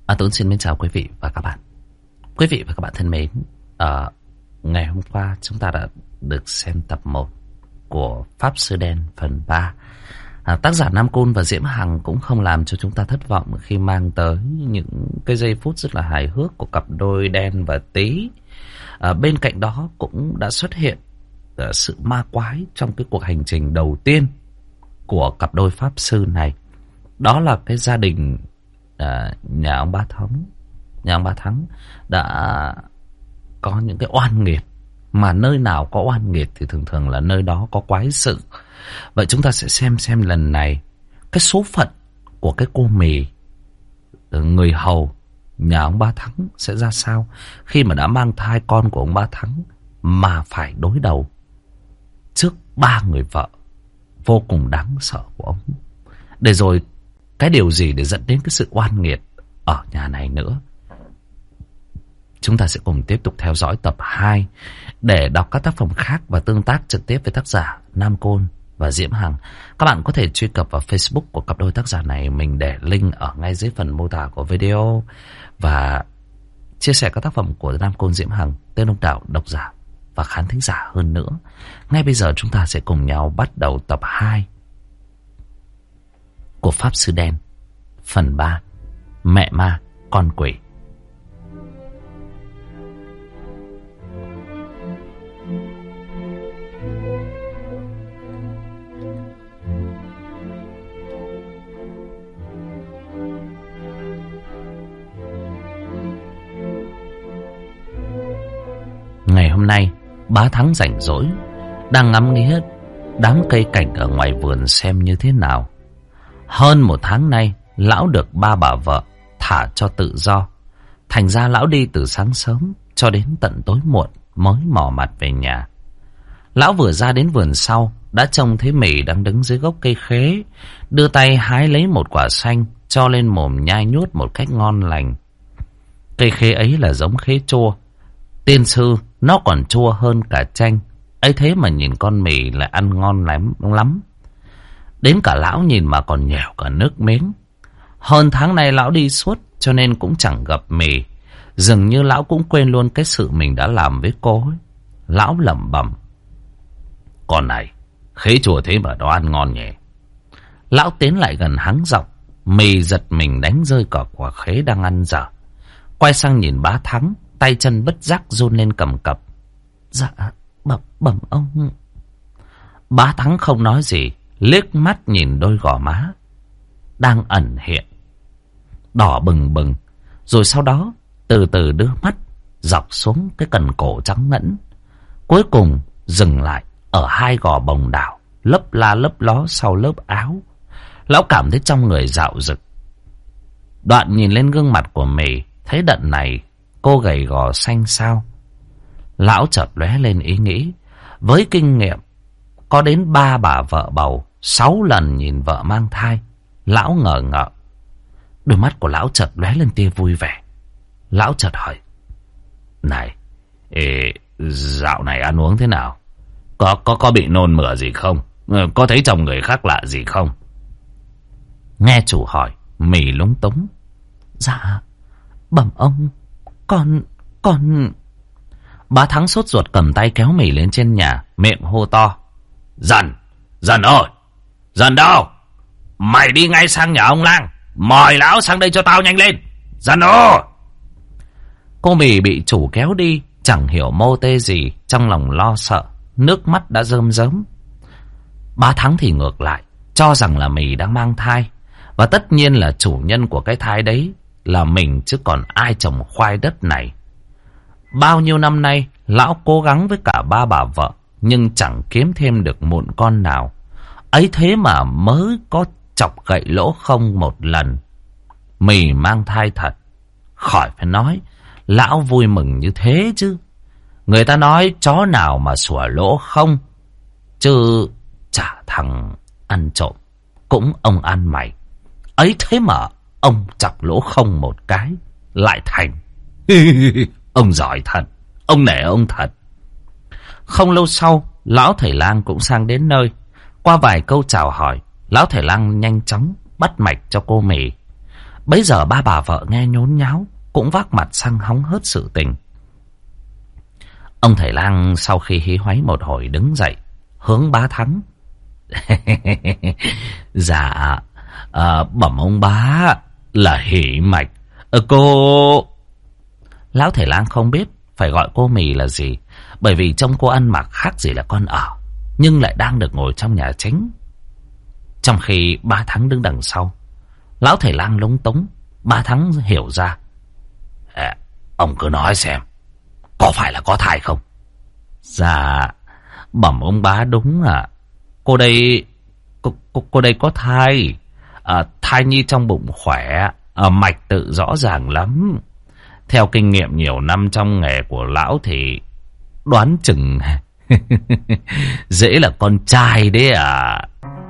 Tuấn xin mến chào quý vị và các bạn. Quý vị và các bạn thân mến, ngày hôm qua chúng ta đã được xem tập 1 của Pháp Sư Đen phần 3. Tác giả Nam Côn và Diễm Hằng cũng không làm cho chúng ta thất vọng khi mang tới những cái giây phút rất là hài hước của cặp đôi Đen và Tí. Bên cạnh đó cũng đã xuất hiện sự ma quái trong cái cuộc hành trình đầu tiên của cặp đôi Pháp Sư này. Đó là cái gia đình nhà ông Ba Thắng đã có những cái oan nghiệt, mà nơi nào có oan nghiệt thì thường thường là nơi đó có quái sự. Vậy chúng ta sẽ xem lần này cái số phận của cái cô Mì, người hầu nhà ông Ba Thắng sẽ ra sao khi mà đã mang thai con của ông Ba Thắng mà phải đối đầu trước 3 người vợ vô cùng đáng sợ của ông. Để rồi cái điều gì để dẫn đến cái sự oan nghiệt ở nhà này nữa. Chúng ta sẽ cùng tiếp tục theo dõi tập 2 để đọc các tác phẩm khác và tương tác trực tiếp với tác giả Nam Côn và Diễm Hằng. Các bạn có thể truy cập vào Facebook của cặp đôi tác giả này. Mình để link ở ngay dưới phần mô tả của video. Và chia sẻ các tác phẩm của Nam Côn, Diễm Hằng tới đông đảo độc giả và khán thính giả hơn nữa. Ngay bây giờ chúng ta sẽ cùng nhau bắt đầu tập 2 của Pháp Sư Đen phần 3, Mẹ Ma Con Quỷ. Ngày hôm nay, Bá Thắng rảnh rỗi, đang ngắm nghía đám cây cảnh ở ngoài vườn xem như thế nào. Hơn 1 tháng nay, lão được 3 bà vợ thả cho tự do. Thành ra lão đi từ sáng sớm cho đến tận tối muộn mới mò mặt về nhà. Lão vừa ra đến vườn sau, đã trông thấy Mì đang đứng dưới gốc cây khế, đưa tay hái lấy một quả xanh, cho lên mồm nhai nhút một cách ngon lành. Cây khế ấy là giống khế chua. Tiên sư, nó còn chua hơn cả chanh. Ấy thế mà nhìn con Mì lại ăn ngon lắm. Đến cả lão nhìn mà còn nhèo cả nước miếng. Hơn tháng nay lão đi suốt cho nên cũng chẳng gặp Mì. Dường như lão cũng quên luôn cái sự mình đã làm với cô ấy. Lão lẩm bẩm: con này, khế chua thế mà nó ăn ngon nhỉ. Lão tiến lại gần hắng giọng. Mì giật mình đánh rơi cả quả khế đang ăn dở. Quay sang nhìn Bá Thắng, tay chân bất giác run lên cầm cập. Dạ, bẩm ông. Bá Thắng không nói gì, liếc mắt nhìn đôi gò má đang ẩn hiện đỏ bừng bừng, rồi sau đó từ từ đưa mắt dọc xuống cái cần cổ trắng ngẫn, cuối cùng dừng lại ở 2 gò bồng đảo lấp la lấp ló sau lớp áo. Lão cảm thấy trong người dạo rực. Đoạn nhìn lên gương mặt của Mì, thấy đận này cô gầy gò xanh xao. Lão chợt lóe lên ý nghĩ, với kinh nghiệm có đến 3 bà vợ bầu, 6 lần nhìn vợ mang thai, lão ngờ ngợ. Đôi mắt của lão chợt lóe lên tia vui vẻ. Lão chợt hỏi: này, dạo này ăn uống thế nào? Có bị nôn mửa gì không? Có thấy trong người khác lạ gì không? Nghe chủ hỏi, Mì lúng túng: dạ, bẩm ông, con... Bá Thắng sốt ruột cầm tay kéo Mì lên trên nhà, miệng hô to: Dần ơi, Dần đâu? Mày đi ngay sang nhà ông Lang, mời lão sang đây cho tao nhanh lên. Dần ơi! Cô Mì bị chủ kéo đi, chẳng hiểu mô tê gì, trong lòng lo sợ, nước mắt đã rơm rớm. Bá Thắng thì ngược lại, cho rằng là Mì đang mang thai, và tất nhiên là chủ nhân của cái thai đấy là mình, chứ còn ai trồng khoai đất này. Bao nhiêu năm nay, lão cố gắng với cả 3 bà vợ, nhưng chẳng kiếm thêm được mụn con nào. Ấy thế mà mới có chọc gậy lỗ không một lần. Mì mang thai thật. Khỏi phải nói, lão vui mừng như thế chứ. Người ta nói chó nào mà sủa lỗ không, chứ chả thằng ăn trộm cũng ông ăn mày. Ấy thế mà ông chọc lỗ không một cái lại thành. Ông giỏi thật, ông nể ông thật. Không lâu sau, lão thầy lang cũng sang đến nơi. Qua vài câu chào hỏi, lão thầy lang nhanh chóng bắt mạch cho cô Mì. Bấy giờ ba bà vợ nghe nhốn nháo cũng vác mặt sang hóng hớt sự tình. Ông thầy lang sau khi hí hoáy một hồi đứng dậy hướng Bá Thắng. Dạ, bẩm ông bá là hỉ mạch. Cô... Lão thầy lang không biết phải gọi cô Mì là gì, bởi vì trông cô ăn mặc khác gì là con ở, nhưng lại đang được ngồi trong nhà chính. Trong khi Bá Thắng đứng đằng sau, lão thầy lang lúng túng. Bá Thắng hiểu ra. Ông cứ nói xem, có phải là có thai không? Dạ, bẩm ông bá đúng ạ. Cô đây có thai. Thai nhi trong bụng khỏe, mạch tự rõ ràng lắm. Theo kinh nghiệm nhiều năm trong nghề của lão thì đoán chừng dễ là con trai đấy à.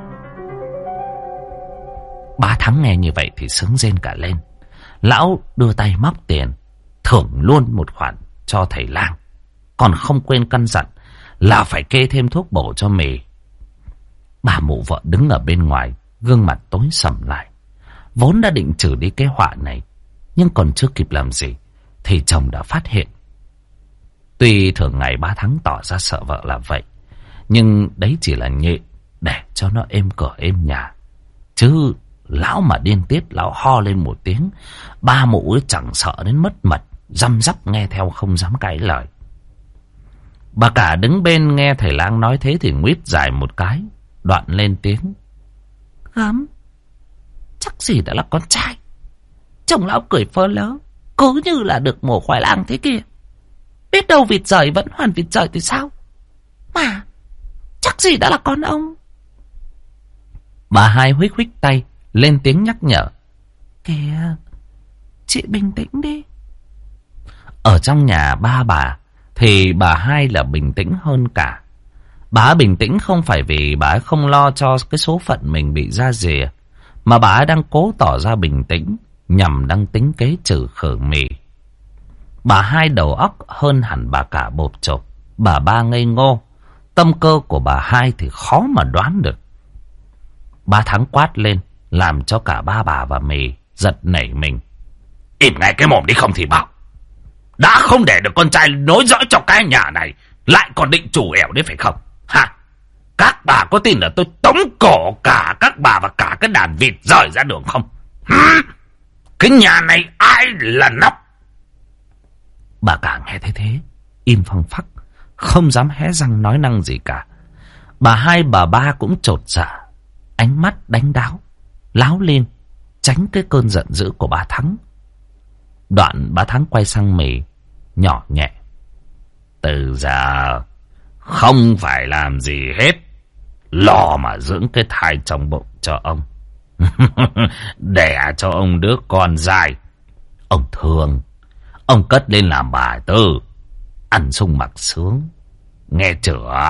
Bá Thắng nghe như vậy thì sướng rên cả lên. Lão đưa tay móc tiền thưởng luôn một khoản cho thầy lang, còn không quên căn dặn là phải kê thêm thuốc bổ cho Mì. Bà mụ vợ đứng ở bên ngoài, gương mặt tối sầm lại. Vốn đã định trừ đi cái họa này, nhưng còn chưa kịp làm gì thì chồng đã phát hiện. Tuy thường ngày Bá Thắng tỏ ra sợ vợ là vậy, nhưng đấy chỉ là nhịn để cho nó êm cửa êm nhà. Chứ lão mà điên tiết, lão ho lên một tiếng, ba mụ ấy chẳng sợ đến mất mật, răm rắp nghe theo không dám cãi lời. Bà cả đứng bên nghe thầy lang nói thế thì nguýt dài một cái, đoạn lên tiếng. Gớm, chắc gì đã là con trai. Chồng lão cười phơ lớ, cứ như là được mổ khoai lang thế kia. Biết đâu vịt rời vẫn hoàn vịt rời thì sao? Mà chắc gì đã là con ông. Bà hai huých huých tay lên tiếng nhắc nhở. Kìa, chị bình tĩnh đi. Ở trong nhà ba bà thì bà hai là bình tĩnh hơn cả. Bà bình tĩnh không phải vì bà không lo cho cái số phận mình bị ra rìa, mà bà đang cố tỏ ra bình tĩnh nhằm đang tính kế trừ khử Mì. Bà hai đầu óc hơn hẳn bà cả bộp chộp. Bà ba ngây ngô, tâm cơ của bà hai thì khó mà đoán được. Bá Thắng quát lên làm cho cả ba bà và Mì giật nảy mình. Im ngay cái mồm đi không thì bảo. Đã không để được con trai nối dõi cho cái nhà này, lại còn định chủ ẻo đấy phải không? Hả? Các bà có tin là tôi tống cổ cả các bà và cả cái đàn vịt rời ra đường không? Cái nhà này ai là nóc? Bà cả nghe thấy thế, im phăng phắc, không dám hé răng nói năng gì cả. Bà hai bà ba cũng chột dạ, ánh mắt đánh đáo, láo lên, tránh cái cơn giận dữ của Bá Thắng. Đoạn Bá Thắng quay sang Mì, nhỏ nhẹ. Từ giờ không phải làm gì hết, lo mà dưỡng cái thai trong bụng cho ông. Đẻ cho ông đứa con dài. Ông thương, ông cất lên làm bà tư, ăn sung mặc sướng, nghe chưa?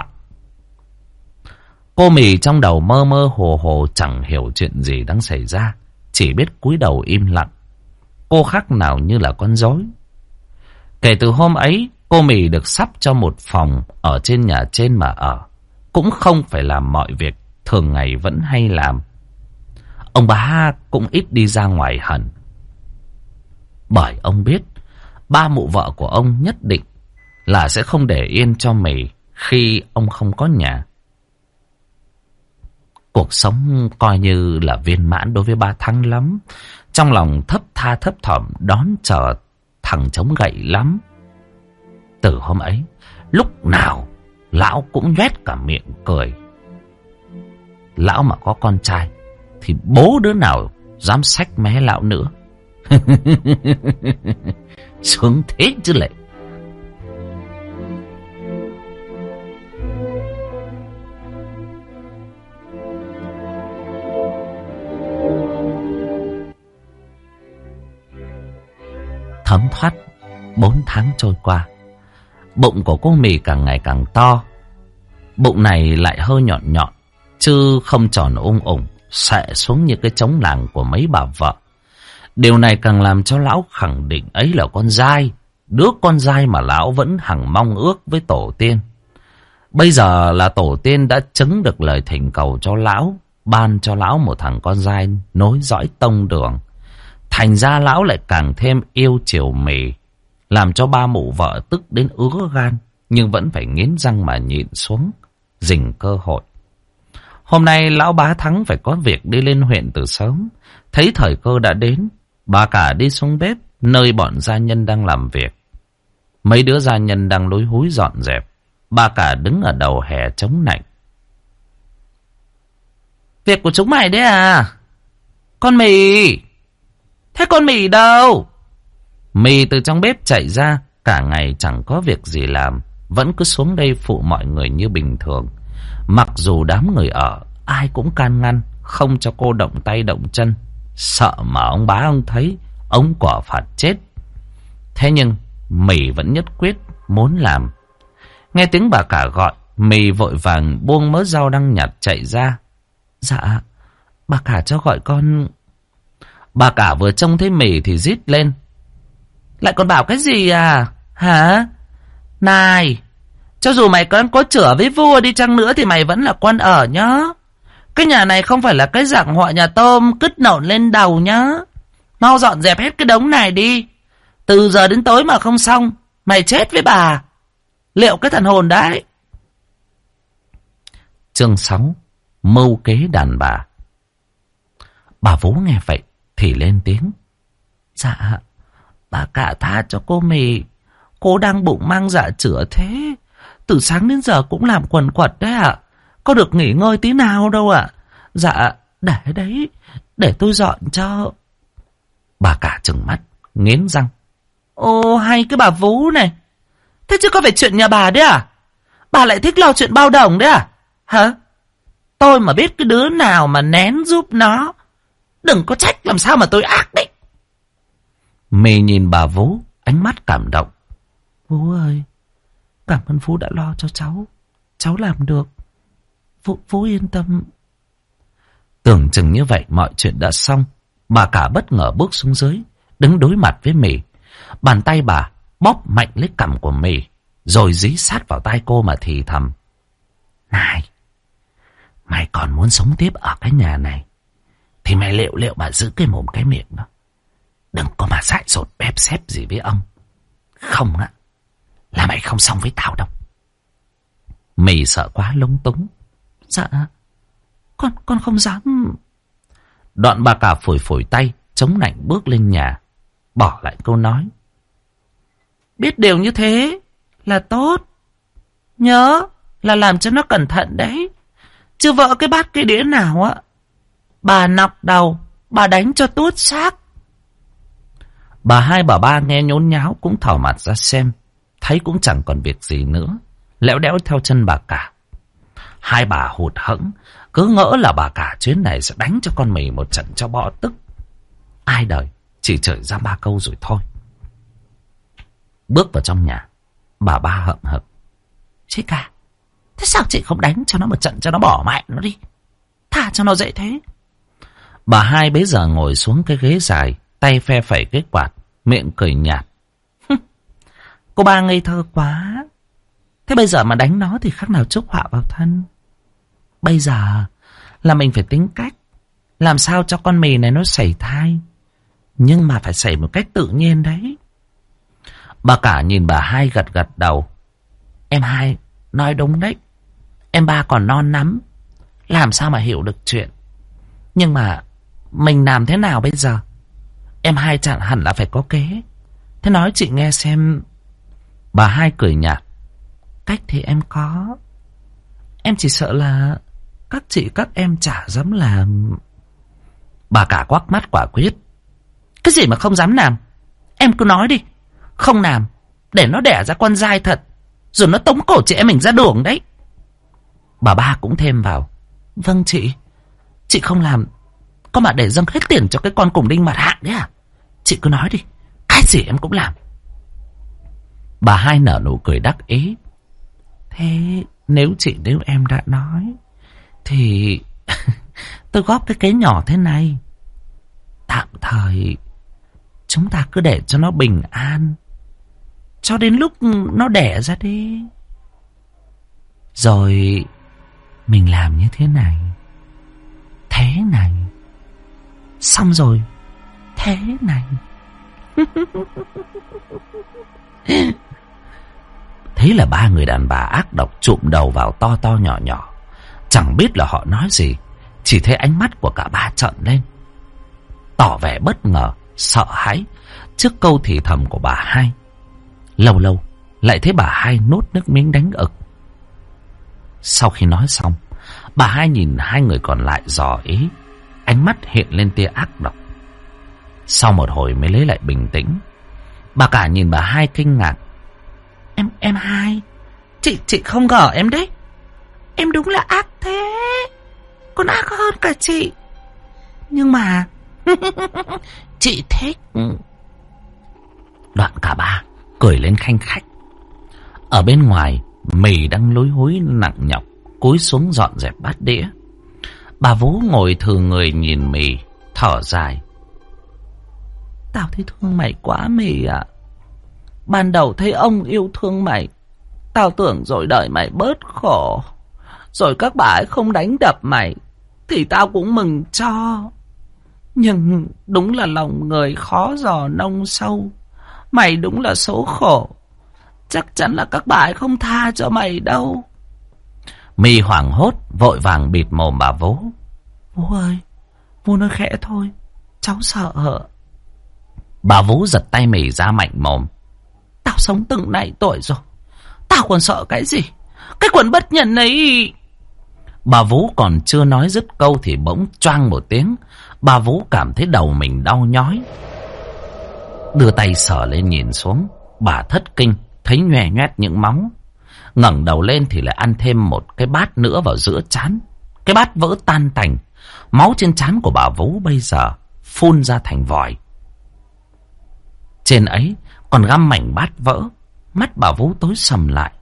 Cô Mì trong đầu mơ mơ hồ hồ, chẳng hiểu chuyện gì đang xảy ra, chỉ biết cúi đầu im lặng. Cô khác nào như là con rối. Kể từ hôm ấy, cô Mì được sắp cho một phòng ở trên nhà trên mà ở, cũng không phải làm mọi việc thường ngày vẫn hay làm. Ông Bá cũng ít đi ra ngoài hẳn, bởi ông biết ba mụ vợ của ông nhất định là sẽ không để yên cho Mì khi ông không có nhà. Cuộc sống coi như là viên mãn đối với Bá Thắng lắm. Trong lòng thấp tha thấp thỏm đón chờ thằng chống gậy lắm. Từ hôm ấy, lúc nào lão cũng nhoét cả miệng cười. Lão mà có con trai thì bố đứa nào dám xách mé lão nữa. Sướng thế chứ lệ. Thấm thoát 4 tháng trôi qua, bụng của cô Mì càng ngày càng to. Bụng này lại hơi nhọn nhọn, chứ không tròn ung xệ xuống như cái trống làng của mấy bà vợ. Điều này càng làm cho lão khẳng định ấy là con dai, đứa con dai mà lão vẫn hằng mong ước với tổ tiên. Bây giờ là tổ tiên đã chứng được lời thỉnh cầu cho lão, ban cho lão một thằng con dai nối dõi tông đường, Thành ra lão lại càng thêm yêu chiều Mì, làm cho ba mụ vợ tức đến ứa gan, nhưng vẫn phải nghiến răng mà nhịn xuống, dình cơ hội. Hôm nay lão Bá Thắng phải có việc đi lên huyện từ sớm. Thấy thời cơ đã đến, bà cả đi xuống bếp nơi bọn gia nhân đang làm việc. Mấy đứa gia nhân đang lúi húi dọn dẹp. Bà cả đứng ở đầu hè chống nạnh. Việc của chúng mày đấy à? Con Mì! Thế con Mì đâu? Mì từ trong bếp chạy ra, cả ngày chẳng có việc gì làm, vẫn cứ xuống đây phụ mọi người như bình thường. Mặc dù đám người ở, ai cũng can ngăn, không cho cô động tay động chân, sợ mà ông bá ông thấy, ông quả phạt chết. Thế nhưng, Mì vẫn nhất quyết muốn làm. Nghe tiếng bà cả gọi, Mì vội vàng buông mớ rau đang nhặt chạy ra. Dạ, bà cả cho gọi con. Bà cả vừa trông thấy Mì thì rít lên. Lại còn bảo cái gì à? Hả? Này, cho dù mày có chửa với vua đi chăng nữa thì mày vẫn là con ở nhá. Cái nhà này không phải là cái dạng họ nhà tôm cứt nổn lên đầu nhá. Mau dọn dẹp hết cái đống này đi. Từ giờ đến tối mà không xong, mày chết với bà. Liệu cái thần hồn đấy. Chương 6. Mưu kế đàn bà. Bà Vú nghe vậy thì lên tiếng. Dạ, bà cả tha cho cô Mì. Cô đang bụng mang dạ chữa thế. Từ sáng đến giờ cũng làm quần quật đấy ạ. Có được nghỉ ngơi tí nào đâu ạ. Dạ, để đấy, để tôi dọn cho. Bà cả trừng mắt, nghiến răng. Ô, hay cái bà Vú này. Thế chứ có phải chuyện nhà bà đấy à? Bà lại thích lo chuyện bao đồng đấy à? Hả? Tôi mà biết cái đứa nào mà nén giúp nó, đừng có trách làm sao mà tôi ác đấy. Mì nhìn bà Vú, ánh mắt cảm động. Vú ơi, cảm ơn Vú đã lo cho cháu. Cháu làm được. Vú yên tâm. Tưởng chừng như vậy mọi chuyện đã xong. Bà cả bất ngờ bước xuống dưới, đứng đối mặt với Mì. Bàn tay bà bóp mạnh lấy cằm của Mì, rồi dí sát vào tai cô mà thì thầm. Này, mày còn muốn sống tiếp ở cái nhà này thì mày liệu mà giữ cái mồm cái miệng đó. Đừng có mà dại dột bép xép gì với ông. Không á, là mày không xong với tao đâu. Mì sợ quá lúng túng. Dạ, con không dám. Đoạn bà cả phủi phủi tay, chống nạnh bước lên nhà, bỏ lại câu nói. Biết điều như thế là tốt. Nhớ là làm cho nó cẩn thận đấy. Chứ vỡ cái bát cái đĩa nào á, bà nọc đầu, bà đánh cho tuốt xác. Bà hai bà ba nghe nhốn nháo cũng thỏ mặt ra xem. Thấy cũng chẳng còn việc gì nữa, lẽo đẽo theo chân bà cả. Hai bà hụt hẫng, cứ ngỡ là bà cả chuyến này sẽ đánh cho con Mì một trận cho bỏ tức. Ai đời chỉ chửi ra 3 câu rồi thôi. Bước vào trong nhà, bà ba hậm hực. Chị cả, thế sao chị không đánh cho nó một trận cho nó bỏ mẹ nó đi, thả cho nó dễ thế. Bà hai bấy giờ ngồi xuống cái ghế dài, tay phe phẩy cái quạt, miệng cười nhạt. Cô ba ngây thơ quá. Thế bây giờ mà đánh nó thì khác nào chuốc họa vào thân. Bây giờ là mình phải tính cách làm sao cho con Mì này nó sảy thai, nhưng mà phải sảy một cách tự nhiên đấy. Bà cả nhìn bà hai gật gật đầu. Em hai nói đúng đấy. Em ba còn non lắm, làm sao mà hiểu được chuyện. Nhưng mà mình làm thế nào bây giờ? Em hai chẳng hẳn là phải có kế. Thế nói chị nghe xem. Bà hai cười nhạt. Cách thì em có. Em chỉ sợ là các chị các em chả dám làm. Bà cả quắc mắt quả quyết. Cái gì mà không dám làm? Em cứ nói đi. Không làm, để nó đẻ ra con dai thật, rồi nó tống cổ chị em mình ra đường đấy. Bà ba cũng thêm vào. Vâng chị không làm. Có mà để dâng hết tiền cho cái con cùng đinh mặt hạng đấy à? Chị cứ nói đi, cái gì em cũng làm. Bà hai nở nụ cười đắc ý. Thế nếu em đã nói thì tôi góp cái kế nhỏ thế này. Tạm thời chúng ta cứ để cho nó bình an cho đến lúc nó đẻ ra đi, rồi mình làm như thế này, thế này, xong rồi thế này. Thế là ba người đàn bà ác độc chụm đầu vào to to nhỏ nhỏ. Chẳng biết là họ nói gì, chỉ thấy ánh mắt của cả ba trợn lên, tỏ vẻ bất ngờ, sợ hãi trước câu thì thầm của bà hai. Lâu lâu lại thấy bà hai nuốt nước miếng đánh ực. Sau khi nói xong, bà hai nhìn hai người còn lại dò ý, ánh mắt hiện lên tia ác độc. Sau một hồi mới lấy lại bình tĩnh. Bà cả nhìn bà hai kinh ngạc. Em hai, chị không ngờ em đấy. Em đúng là ác thế, còn ác hơn cả chị. Nhưng mà chị thích. Đoạn cả ba cười lên khanh khách. Ở bên ngoài, Mì đang lúi húi nặng nhọc cúi xuống dọn dẹp bát đĩa. Bà Vú ngồi thừ người nhìn Mì, thở dài. Tao thấy thương mày quá Mì ạ. Ban đầu thấy ông yêu thương mày, tao tưởng rồi đời mày bớt khổ, rồi các bà ấy không đánh đập mày, thì tao cũng mừng cho. Nhưng đúng là lòng người khó dò nông sâu. Mày đúng là số khổ. Chắc chắn là các bà ấy không tha cho mày đâu. Mì hoảng hốt vội vàng bịt mồm bà Vú. Vú ơi, Vú nói khẽ thôi, cháu sợ. Bà Vú giật tay Mì ra mạnh mồm. Tao sống từng này tuổi rồi, tao còn sợ cái gì? Cái quần bất nhân ấy. Bà Vú còn chưa nói dứt câu thì bỗng choang một tiếng. Bà Vú cảm thấy đầu mình đau nhói, đưa tay sờ lên nhìn xuống. Bà thất kinh, thấy nhoè nhoét những máu. Ngẩng đầu lên thì lại ăn thêm một cái bát nữa vào giữa trán. Cái bát vỡ tan tành. Máu trên trán của bà Vú bây giờ phun ra thành vòi. Trên ấy còn găm mảnh bát vỡ. Mắt bà Vú tối sầm lại.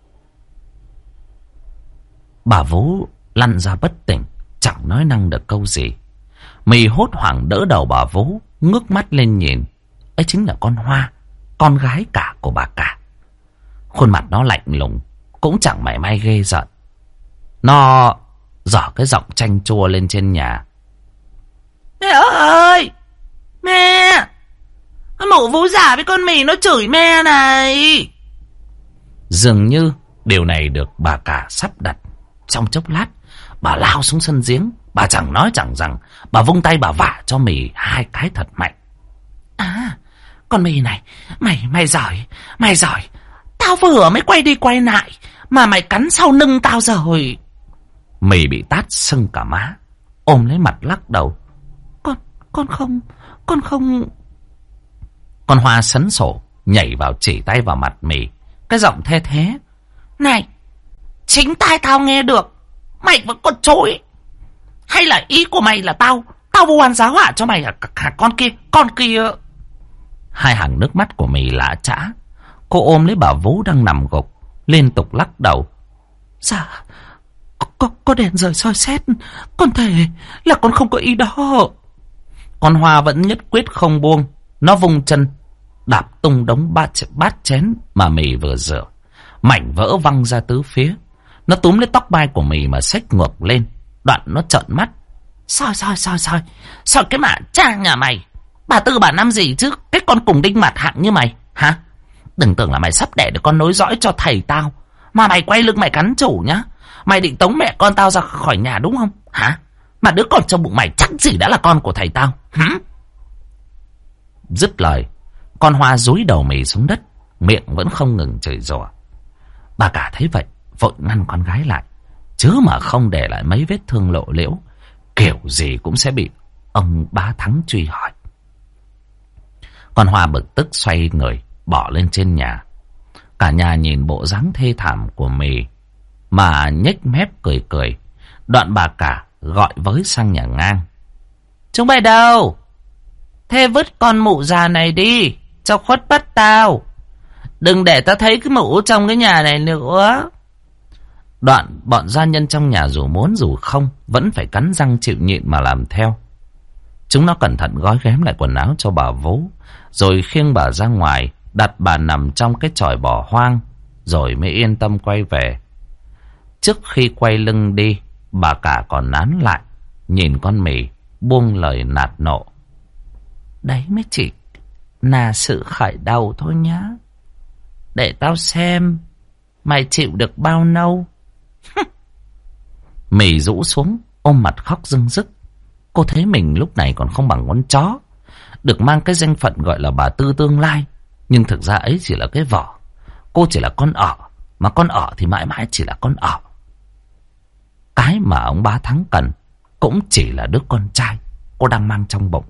Bà Vú lăn ra bất tỉnh, chẳng nói năng được câu gì. Mì hốt hoảng đỡ đầu bà Vú, ngước mắt lên nhìn. Ấy chính là con Hoa, con gái cả của bà cả. Khuôn mặt nó lạnh lùng, cũng chẳng mảy may ghê giận. Nó giở cái giọng chanh chua lên trên nhà. Mẹ ơi, mẹ, con mụ Vú già với con Mì nó chửi mẹ này. Dường như điều này được bà cả sắp đặt. Trong chốc lát, bà lao xuống sân giếng. Bà chẳng nói chẳng rằng, bà vung tay bà vả cho Mì hai cái thật mạnh. À, con Mì này, mày giỏi. Tao vừa mới quay đi quay lại mà mày cắn sau lưng tao rồi. Mì bị tát sưng cả má, ôm lấy mặt lắc đầu. Con không. Con Hoa sấn sổ nhảy vào chỉ tay vào mặt Mì, cái giọng the thế. Này, chính tai tao nghe được, mày vẫn còn chối. Hay là ý của mày là tao vu oan giá họa cho mày hả con kia. Hai hàng nước mắt của Mì lã chã. Cô ôm lấy bà Vú đang nằm gục, liên tục lắc đầu. Dạ, có đèn rời soi xét, con thề là con không có ý đó. Con Hoa vẫn nhất quyết không buông. Nó vung chân đạp tung đống bát chén mà Mì vừa rửa. Mảnh vỡ văng ra tứ phía. Nó túm lấy tóc mai của Mì mà xách ngược lên. Đoạn nó trợn mắt. Soi cái mả cha nhà mày. Bà Tư bà năm gì chứ, cái con cùng đinh mặt hạng như mày hả? Đừng tưởng là mày sắp đẻ được con nối dõi cho thầy tao mà mày quay lưng mày cắn chủ nhá. Mày định tống mẹ con tao ra khỏi nhà đúng không hả? Mà đứa con trong bụng mày chắc gì đã là con của thầy tao. Dứt lời, con Hoa dúi đầu Mì xuống đất, miệng vẫn không ngừng chửi rủa. Bà cả thấy vậy vội ngăn con gái lại, chứ mà không để lại mấy vết thương lộ liễu, kiểu gì cũng sẽ bị ông Bá Thắng truy hỏi. Con Hoa bực tức xoay người bỏ lên trên nhà. Cả nhà nhìn bộ dáng thê thảm của Mì mà nhếch mép cười. Đoạn bà cả gọi với sang nhà ngang. Chúng mày đâu? Thế vứt con mụ già này đi, cho khuất bắt tao. Đừng để tao thấy cái mụ trong cái nhà này nữa. Đoạn bọn gia nhân trong nhà dù muốn dù không vẫn phải cắn răng chịu nhịn mà làm theo. Chúng nó cẩn thận gói ghém lại quần áo cho bà Vú, rồi khiêng bà ra ngoài, đặt bà nằm trong cái chòi bỏ hoang, rồi mới yên tâm quay về. Trước khi quay lưng đi, bà cả còn nán lại, nhìn con Mì, buông lời nạt nộ. đấy mới chỉ là sự khởi đầu thôi nhá. Để tao xem mày chịu được bao lâu. Mì rũ xuống, ôm mặt khóc rưng rức. Cô thấy mình lúc này còn không bằng con chó, được mang cái danh phận gọi là bà Tư tương lai. Nhưng thực ra ấy chỉ là cái vỏ. Cô chỉ là con ở, mà con ở thì mãi mãi chỉ là con ở. Cái mà ông Bá Thắng cần cũng chỉ là đứa con trai cô đang mang trong bụng.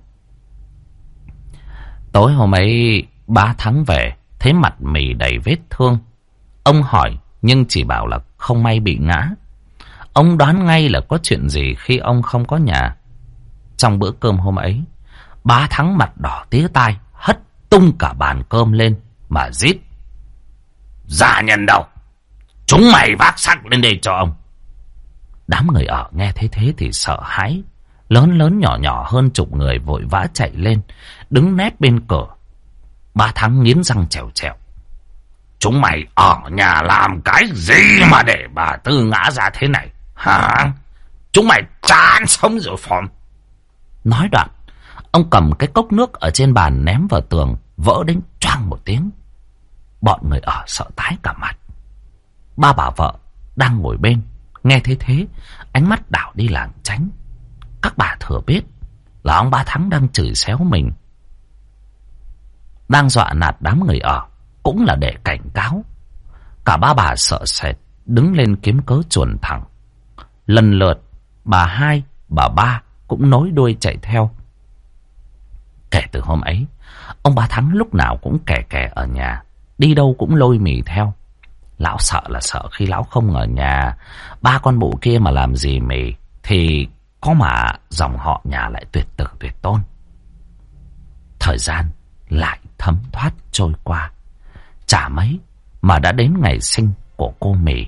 Tối hôm ấy Bá Thắng về, thấy mặt Mì đầy vết thương. Ông hỏi nhưng chỉ bảo là không may bị ngã. Ông đoán ngay là có chuyện gì khi ông không có nhà. Trong bữa cơm hôm ấy, Bá Thắng mặt đỏ tía tai, hất tung cả bàn cơm lên mà rít: gia nhân đâu? Chúng mày vác xác lên đây cho ông. Đám người ở nghe thấy thế thì sợ hãi, lớn lớn nhỏ nhỏ hơn chục người vội vã chạy lên, đứng nép bên cửa. Bá Thắng nghiến răng trèo trèo: chúng mày ở nhà làm cái gì mà để bà Tư ngã ra thế này hả? Chúng mày chán sống rồi phòm. Nói đoạn, ông cầm cái cốc nước ở trên bàn ném vào tường, vỡ đến choang một tiếng. Bọn người ở sợ tái cả mặt. Ba bà vợ đang ngồi bên nghe thấy thế, ánh mắt đảo đi lảng tránh. Các bà thừa biết là ông Bá Thắng đang chửi xéo mình, đang dọa nạt đám người ở, cũng là để cảnh cáo. Cả ba bà sợ sệt đứng lên kiếm cớ chuồn thẳng. Lần lượt bà hai, bà ba cũng nối đuôi chạy theo. Kể từ hôm ấy, ông Bá Thắng lúc nào cũng kè kè ở nhà, đi đâu cũng lôi Mì theo. Lão sợ là sợ khi lão không ở nhà, ba con bụ kia mà làm gì Mì thì có mà dòng họ nhà lại tuyệt tử tuyệt tôn. Thời gian lại thấm thoát trôi qua, chả mấy mà đã đến ngày sinh của cô Mì.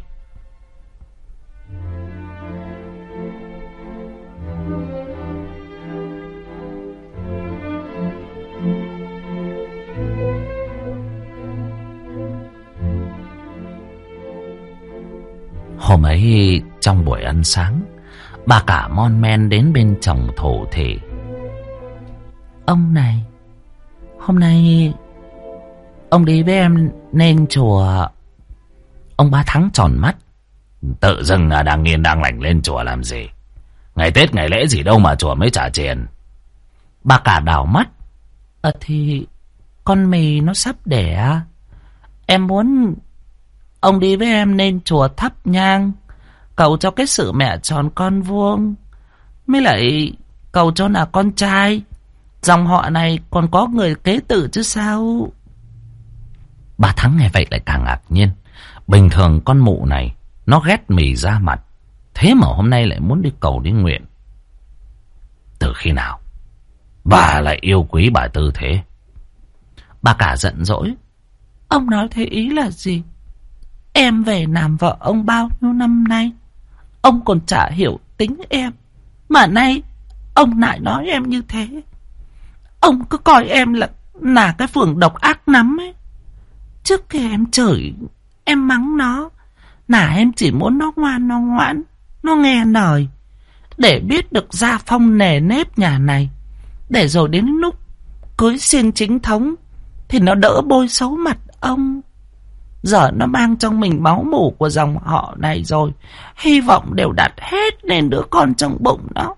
Hôm ấy trong buổi ăn sáng, bà cả mon men đến bên chồng thổ thì: ông này, hôm nay ông đi với em lên chùa. Ông Bá Thắng tròn mắt: tự dưng là đang yên đang lành lên chùa làm gì? Ngày Tết ngày lễ gì đâu mà chùa mới trả tiền. Bà cả đảo mắt: thì con Mì nó sắp đẻ, em muốn ông đi với em lên chùa thắp nhang, cầu cho cái sự mẹ tròn con vuông, mới lại cầu cho là con trai dòng họ này còn có người kế tử chứ sao. Bà Thắng nghe vậy lại càng ngạc nhiên. Bình thường con mụ này nó ghét Mì ra mặt, thế mà hôm nay lại muốn đi cầu đi nguyện. Từ khi nào bà lại yêu quý bà Tư thế? Bà cả giận dỗi: ông nói thế ý là gì? Em về làm vợ ông bao nhiêu năm nay, ông còn chả hiểu tính em, mà nay ông lại nói em như thế. Ông cứ coi em là cái phường độc ác lắm ấy. Trước kia em chửi, em mắng nó là em chỉ muốn nó ngoan, nó ngoãn, nó nghe lời, để biết được gia phong nề nếp nhà này, để rồi đến lúc cưới xin chính thống thì nó đỡ bôi xấu mặt ông. Giờ nó mang trong mình máu mủ của dòng họ này rồi, hy vọng đều đặt hết lên đứa con trong bụng nó.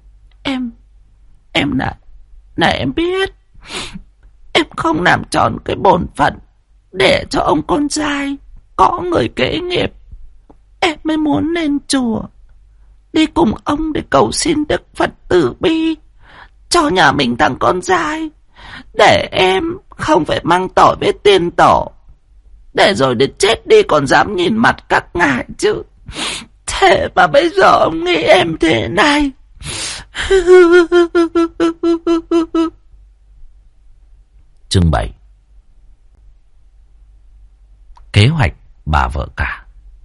Em là em biết em không làm tròn cái bổn phận để cho ông con trai có người kế nghiệp. Em mới muốn lên chùa đi cùng ông để cầu xin Đức Phật từ bi cho nhà mình thằng con trai, để em không phải mang tội với tiên tổ, để rồi đến chết đi còn dám nhìn mặt các ngài chứ. Thế mà bây giờ ông nghĩ em thế này. Chương 7. Kế hoạch bà vợ cả.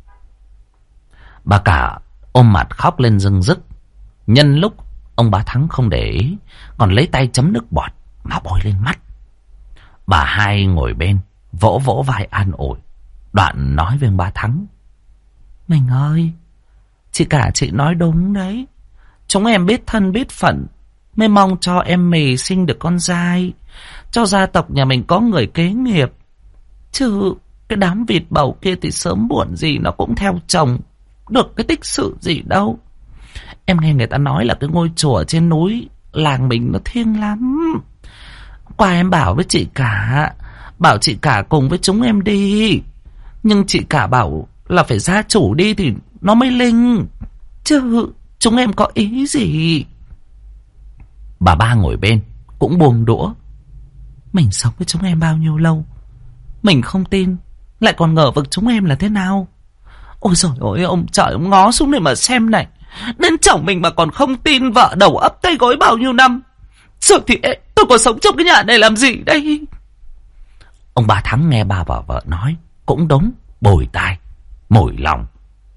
Bà cả ôm mặt khóc lên rưng rức. Nhân lúc ông Bá Thắng không để ý, còn lấy tay chấm nước bọt mà bôi lên mắt. Bà hai ngồi bên vỗ vỗ vai an ủi, đoạn nói với ông Bá Thắng: mình ơi, chị cả chị nói đúng đấy. Chúng em biết thân biết phận mới mong cho em mì sinh được con trai, cho gia tộc nhà mình có người kế nghiệp. Chứ cái đám vịt bầu kia thì sớm muộn gì nó cũng theo chồng, được cái tích sự gì đâu. Em nghe người ta nói là cái ngôi chùa trên núi làng mình nó thiêng lắm. Qua em bảo với chị cả, bảo chị cả cùng với chúng em đi. Nhưng chị cả bảo là phải gia chủ đi thì nó mới linh, chứ chúng em có ý gì. Bà ba ngồi bên cũng buông đũa. Mình sống với chúng em bao nhiêu lâu, mình không tin, lại còn ngờ vực chúng em là thế nào. Ôi dồi ôi, ông trời, ông ngó xuống đây mà xem này. Đến chồng mình mà còn không tin, vợ đầu ấp tay gối bao nhiêu năm. Rồi thì tôi còn sống trong cái nhà này làm gì đây? Ông bà Thắng nghe bà và vợ nói cũng đúng, bồi tai mỏi lòng.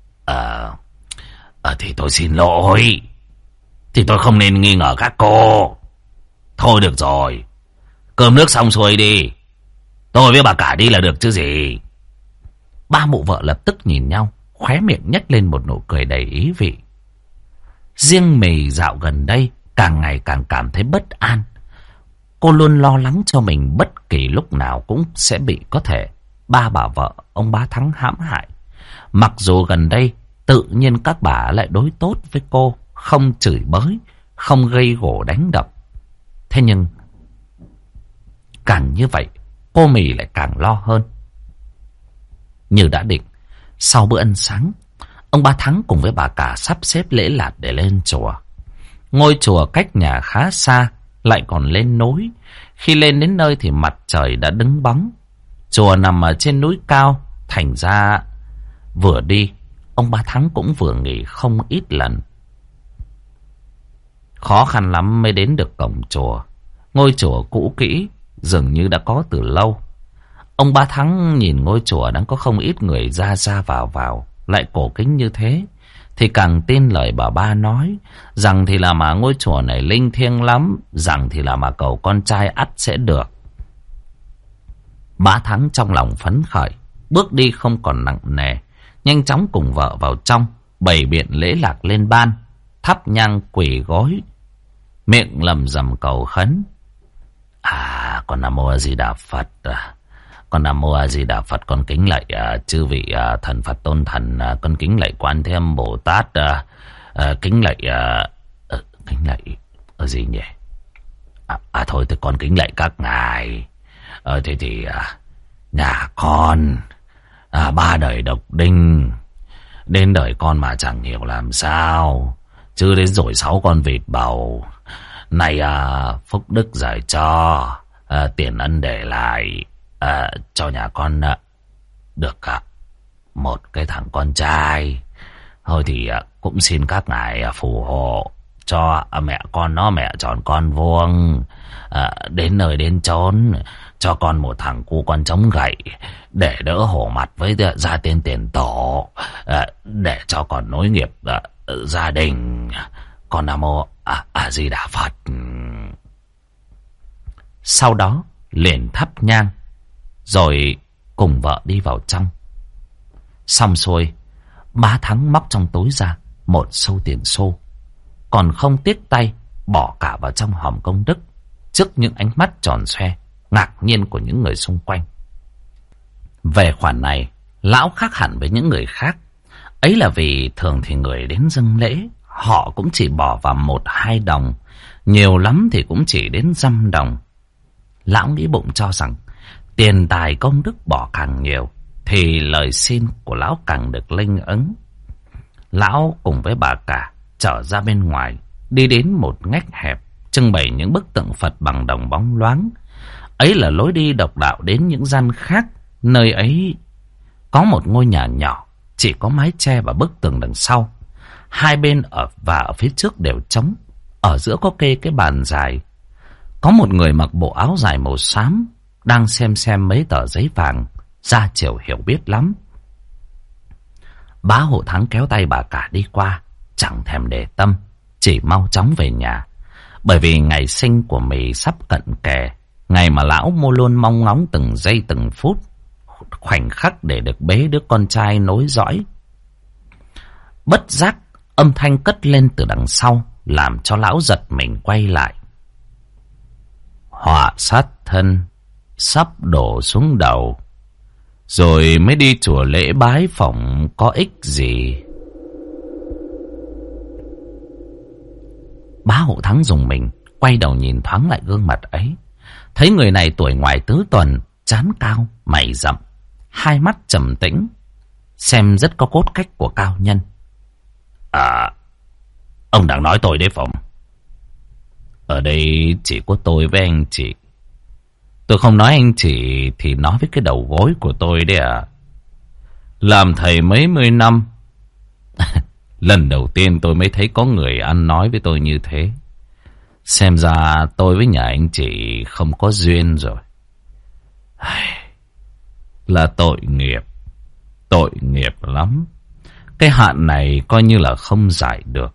Thì tôi xin lỗi, thì tôi không nên nghi ngờ các cô. Thôi được rồi, cơm nước xong xuôi đi, tôi với bà cả đi là được chứ gì. Ba mụ vợ lập tức nhìn nhau, khóe miệng nhếch lên một nụ cười đầy ý vị. Riêng Mì dạo gần đây càng ngày càng cảm thấy bất an. Cô luôn lo lắng cho mình bất kỳ lúc nào cũng sẽ bị có thể ba bà vợ ông bá Thắng hãm hại. Mặc dù gần đây tự nhiên các bà lại đối tốt với cô, không chửi bới, không gây gổ đánh đập. Thế nhưng càng như vậy, cô Mì lại càng lo hơn. Như đã định, sau bữa ăn sáng, ông bá Thắng cùng với bà cả sắp xếp lễ lạt để lên chùa. Ngôi chùa cách nhà khá xa, lại còn lên núi. Khi lên đến nơi thì mặt trời đã đứng bóng. Chùa nằm ở trên núi cao, thành ra vừa đi, ông bá Thắng cũng vừa nghỉ không ít lần. Khó khăn lắm mới đến được cổng chùa. Ngôi chùa cũ kỹ, dường như đã có từ lâu. Ông bá Thắng nhìn ngôi chùa đang có không ít người ra ra vào, lại cổ kính như thế, thì càng tin lời bà ba nói, rằng thì là mà ngôi chùa này linh thiêng lắm, rằng thì là mà cầu con trai ắt sẽ được. Bá Thắng trong lòng phấn khởi, bước đi không còn nặng nề, nhanh chóng cùng vợ vào trong, bày biện lễ lạc lên ban, thắp nhang quỳ gối, miệng lầm rầm cầu khấn. Con Nam Mô A Di Đà Phật, con Nam Mô A Di Đà Phật, con kính lạy chư vị thần Phật tôn thần, con kính lạy Quan Thế Âm Bồ Tát, kính lạy gì nhỉ? Thôi thì con kính lạy các ngài. Thế thì nhà con ba đời độc đinh, đến đời con mà chẳng hiểu làm sao, chứ đến rồi 6 con vịt bầu. Này phúc đức giải cho, tiền ân để lại, cho nhà con được một cái thằng con trai. Thôi thì cũng xin các ngài phù hộ cho mẹ con nó mẹ tròn con vuông, đến nơi đến chốn cho con một thằng cu con chống gậy để đỡ hổ mặt với gia tiên tiền tổ, để cho con nối nghiệp gia đình. Con Nam Mô A Di Đà Phật. Sau đó liền thắp nhang, rồi cùng vợ đi vào trong. Xong xuôi, bá Thắng móc trong túi ra một xu tiền xu, còn không tiếc tay bỏ cả vào trong hòm công đức, trước những ánh mắt tròn xoe ngạc nhiên của những người xung quanh. Về khoản này, lão khác hẳn với những người khác. Ấy là vì thường thì người đến dâng lễ, họ cũng chỉ bỏ vào 1-2 đồng, nhiều lắm thì cũng chỉ đến dăm đồng. Lão nghĩ bụng cho rằng tiền tài công đức bỏ càng nhiều thì lời xin của lão càng được linh ứng. Lão cùng với bà cả trở ra bên ngoài, đi đến một ngách hẹp trưng bày những bức tượng Phật bằng đồng bóng loáng. Ấy là lối đi độc đạo đến những gian khác. Nơi ấy có một ngôi nhà nhỏ, chỉ có mái che và bức tường đằng sau. Hai bên ở phía trước đều trống. Ở giữa có kê cái bàn dài. Có một người mặc bộ áo dài màu xám đang xem mấy tờ giấy vàng, ra chiều hiểu biết lắm. Bá Hộ Thắng kéo tay bà cả đi qua, chẳng thèm để tâm, chỉ mau chóng về nhà. Bởi vì ngày sinh của Mì sắp cận kề, ngày mà lão luôn mong ngóng từng giây từng phút, khoảnh khắc để được bế đứa con trai nối dõi. Bất giác âm thanh cất lên từ đằng sau, làm cho lão giật mình quay lại. Họa sát thân sắp đổ xuống đầu, rồi mới đi chùa lễ bái phỏng có ích gì. Bá Hộ Thắng dùng mình, quay đầu nhìn thoáng lại gương mặt ấy. Thấy người này tuổi ngoài tứ tuần, trán cao, mày rậm, hai mắt trầm tĩnh, xem rất có cốt cách của cao nhân. À, ông đang nói tôi đấy phòng. Ở đây chỉ có tôi với anh chị. Tôi không nói anh chị thì nói với cái đầu gối của tôi đấy à. Làm thầy mấy mươi năm, lần đầu tiên tôi mới thấy có người ăn nói với tôi như thế. Xem ra tôi với nhà anh chị không có duyên rồi. Là tội nghiệp lắm. Cái hạn này coi như là không giải được.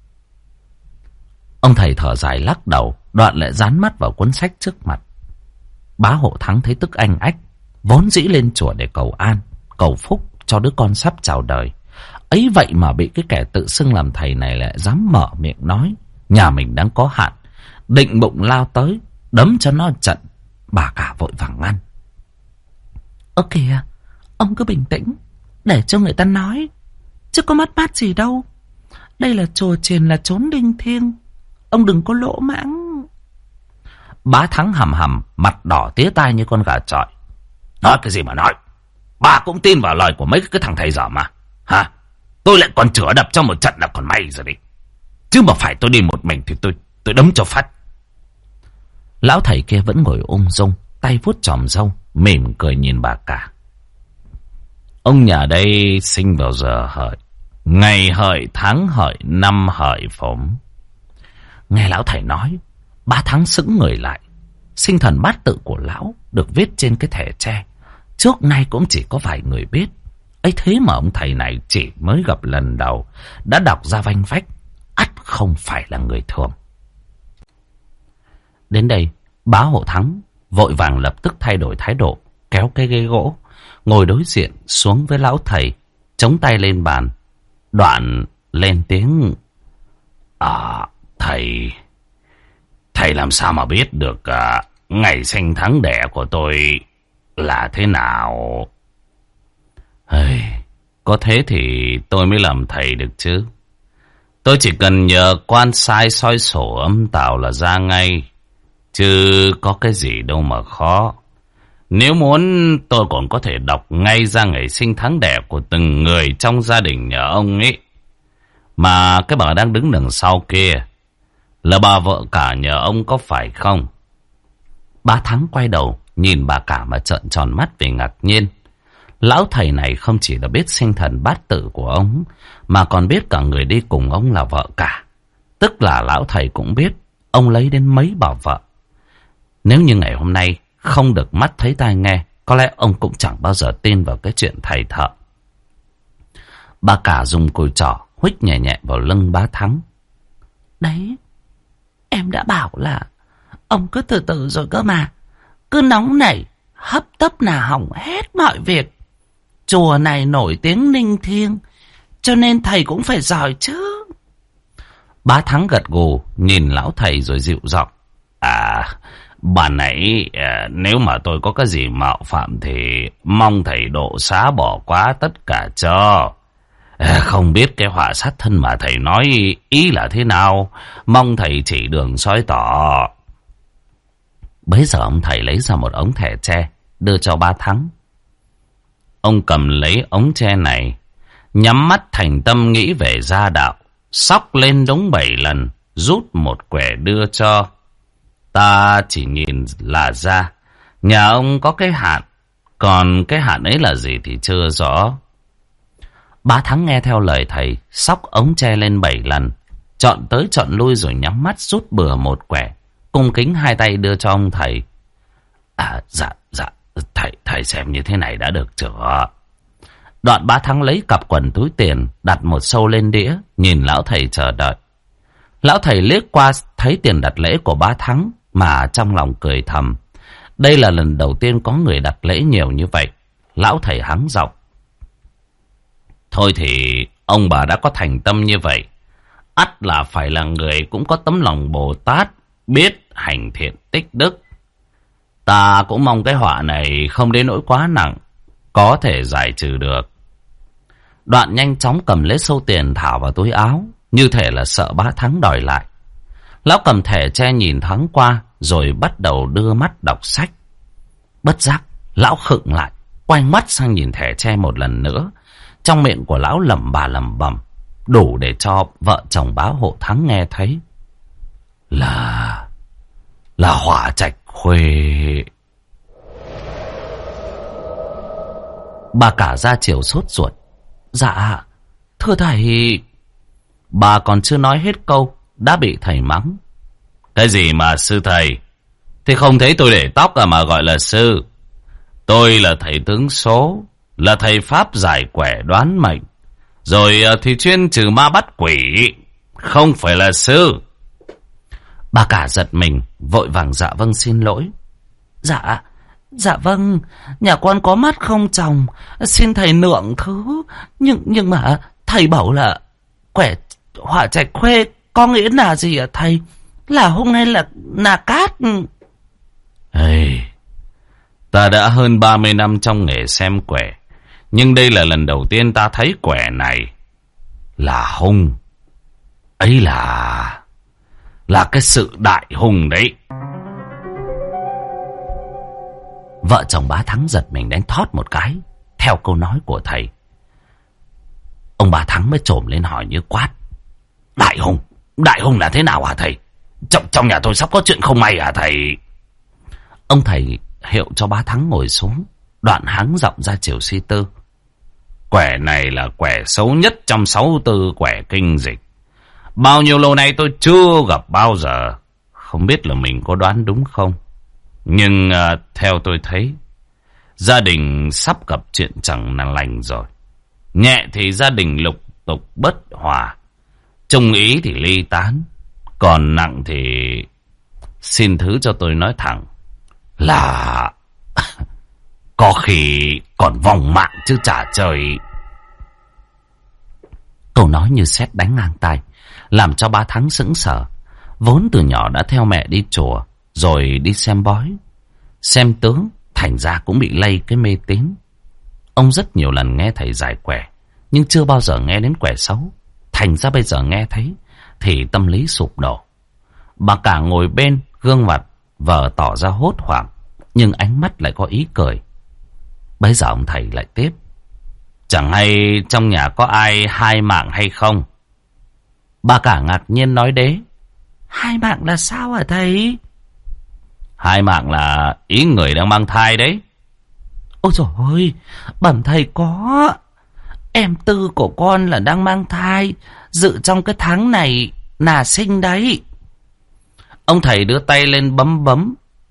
Ông thầy thở dài lắc đầu, đoạn lại dán mắt vào cuốn sách trước mặt. Bá Hộ Thắng thấy tức anh ách, vốn dĩ lên chùa để cầu an, cầu phúc cho đứa con sắp chào đời. Ấy vậy mà bị cái kẻ tự xưng làm thầy này lại dám mở miệng nói nhà mình đang có hạn, định bụng lao tới đấm cho nó trận. Bà cả vội vàng ngăn. Ơ kìa, ông cứ bình tĩnh, để cho người ta nói, chứ có mất mát gì đâu. Đây là chùa chiền, là chốn linh thiêng, ông đừng có lỗ mãng. Bá Thắng hầm hầm, mặt đỏ tía tai như con gà chọi. Nói cái gì mà nói, bà cũng tin vào lời của mấy cái thằng thầy dở mà hả? Tôi lại còn chữa đập cho một trận là còn may rồi đi, chứ mà phải tôi đi một mình thì tôi đấm cho phát. Lão thầy kia vẫn ngồi ung dung, tay vuốt chòm râu, mỉm cười nhìn bà cả. Ông nhà đây sinh vào giờ hợi, ngày hợi, tháng hợi, năm hợi phóng. Nghe lão thầy nói, Bá Thắng sững người lại. Sinh thần bát tự của lão được viết trên cái thẻ tre, trước nay cũng chỉ có vài người biết. Ấy thế mà ông thầy này chỉ mới gặp lần đầu đã đọc ra vanh vách, ắt không phải là người thường. Đến đây, Bá Hộ Thắng vội vàng lập tức thay đổi thái độ, kéo cái ghế gỗ, ngồi đối diện xuống với lão thầy, chống tay lên bàn, đoạn lên tiếng. Thầy làm sao mà biết được ngày sinh tháng đẻ của tôi là thế nào? Có thế thì tôi mới làm thầy được chứ. Tôi chỉ cần nhờ quan sai soi sổ âm tào là ra ngay, chứ có cái gì đâu mà khó. Nếu muốn tôi còn có thể đọc ngay ra ngày sinh tháng đẻ của từng người trong gia đình nhà ông ấy. Mà cái bà đang đứng đằng sau kia là bà vợ cả nhà ông có phải không? Bá Thắng quay đầu nhìn bà cả mà trợn tròn mắt vì ngạc nhiên. Lão thầy này không chỉ là biết sinh thần bát tự của ông, mà còn biết cả người đi cùng ông là vợ cả. Tức là lão thầy cũng biết ông lấy đến mấy bà vợ. Nếu như ngày hôm nay không được mắt thấy tai nghe, có lẽ ông cũng chẳng bao giờ tin vào cái chuyện thầy thợ. Bà cả dùng cùi trỏ huých nhẹ nhẹ vào lưng Bá Thắng. Đấy, em đã bảo là ông cứ từ từ rồi cơ mà. Cứ nóng nảy, hấp tấp là hỏng hết mọi việc. Chùa này nổi tiếng linh thiêng, cho nên thầy cũng phải giỏi chứ. Bá Thắng gật gù nhìn lão thầy rồi dịu giọng. Bà nãy nếu mà tôi có cái gì mạo phạm thì mong thầy độ xá bỏ qua tất cả cho. Không biết cái họa sát thân mà thầy nói ý là thế nào, mong thầy chỉ đường soi tỏ. Bấy giờ ông thầy lấy ra một ống thẻ tre đưa cho Bá Thắng. Ông cầm lấy ống tre này, nhắm mắt thành tâm nghĩ về gia đạo, xóc lên đúng 7 lần, rút một quẻ đưa cho. Ta chỉ nhìn là ra nhà ông có cái hạn, còn cái hạn ấy là gì thì chưa rõ. Bá Thắng nghe theo lời thầy, xóc ống tre lên 7 lần, chọn tới chọn lui rồi nhắm mắt rút bừa một quẻ, cung kính hai tay đưa cho ông thầy. Dạ, thầy xem như thế này đã được chưa? Đoạn Bá Thắng lấy cặp quần túi tiền, đặt một xâu lên đĩa, nhìn lão thầy chờ đợi. Lão thầy liếc qua thấy tiền đặt lễ của Bá Thắng mà trong lòng cười thầm. Đây là lần đầu tiên có người đặt lễ nhiều như vậy. Lão thầy hắng giọng. Thôi thì ông bà đã có thành tâm như vậy, ắt là phải là người cũng có tấm lòng Bồ Tát, biết hành thiện tích đức. Ta cũng mong cái họa này không đến nỗi quá nặng, có thể giải trừ được. Đoạn nhanh chóng cầm lấy số tiền thả vào túi áo, như thể là sợ Bá Thắng đòi lại. Lão cầm thẻ tre nhìn thoáng qua, rồi bắt đầu đưa mắt đọc sách. Bất giác, lão khựng lại, quay mắt sang nhìn thẻ tre một lần nữa. Trong miệng của lão lẩm bẩm, đủ để cho vợ chồng Bá Hộ Thắng nghe thấy. Là Hỏa Trạch Khuê. Bà cả ra chiều sốt ruột. Dạ, thưa thầy. Bà còn chưa nói hết câu, đã bị thầy mắng. Cái gì mà sư thầy? Thì không thấy tôi để tóc à mà gọi là sư. Tôi là thầy tướng số, là thầy pháp giải quẻ đoán mệnh, rồi thì chuyên trừ ma bắt quỷ, không phải là sư. Bà cả giật mình, vội vàng dạ vâng xin lỗi. Dạ vâng, nhà con có mắt không tròng, xin thầy nượng thứ. Nhưng mà thầy bảo là quẻ Hỏa Trạch Khuê có nghĩa là gì ạ thầy? Là hung hay là cát? Hey, ta đã hơn 30 năm trong nghề xem quẻ, nhưng đây là lần đầu tiên ta thấy quẻ này là hung. Ấy là cái sự đại hung đấy. Vợ chồng Bá Thắng giật mình đánh thót một cái theo câu nói của thầy. Ông Bá Thắng mới trồm lên hỏi như quát. Đại hung là thế nào hả thầy? Trong nhà tôi sắp có chuyện không may hả thầy? Ông thầy hiệu cho Bá Thắng ngồi xuống, đoạn hắng giọng ra chiều suy tư. Quẻ này là quẻ xấu nhất trong 64 quẻ kinh dịch. Bao nhiêu lâu nay tôi chưa gặp bao giờ. Không biết là mình có đoán đúng không? Nhưng theo tôi thấy, gia đình sắp gặp chuyện chẳng là lành rồi. Nhẹ thì gia đình lục tục bất hòa, trung ý thì ly tán, còn nặng thì xin thứ cho tôi nói thẳng là có khi còn vòng mạng chứ chả trời. Câu nói như sét đánh ngang tai, làm cho Bá Thắng sững sờ. Vốn từ nhỏ đã theo mẹ đi chùa, rồi đi xem bói, xem tướng, thành ra cũng bị lây cái mê tín. Ông rất nhiều lần nghe thầy giải quẻ, nhưng chưa bao giờ nghe đến quẻ xấu. Thành ra bây giờ nghe thấy thì tâm lý sụp đổ. Bà cả ngồi bên, gương mặt vờ tỏ ra hốt hoảng, nhưng ánh mắt lại có ý cười. Bấy giờ ông thầy lại tiếp. Chẳng hay trong nhà có ai hai mạng hay không? Bà cả ngạc nhiên nói đế. Hai mạng là sao hả thầy? Hai mạng là ý người đang mang thai đấy. Ôi dồi ôi, bẩm thầy có. Em Tư của con là đang mang thai, dự trong cái tháng này là sinh đấy. Ông thầy đưa tay lên bấm.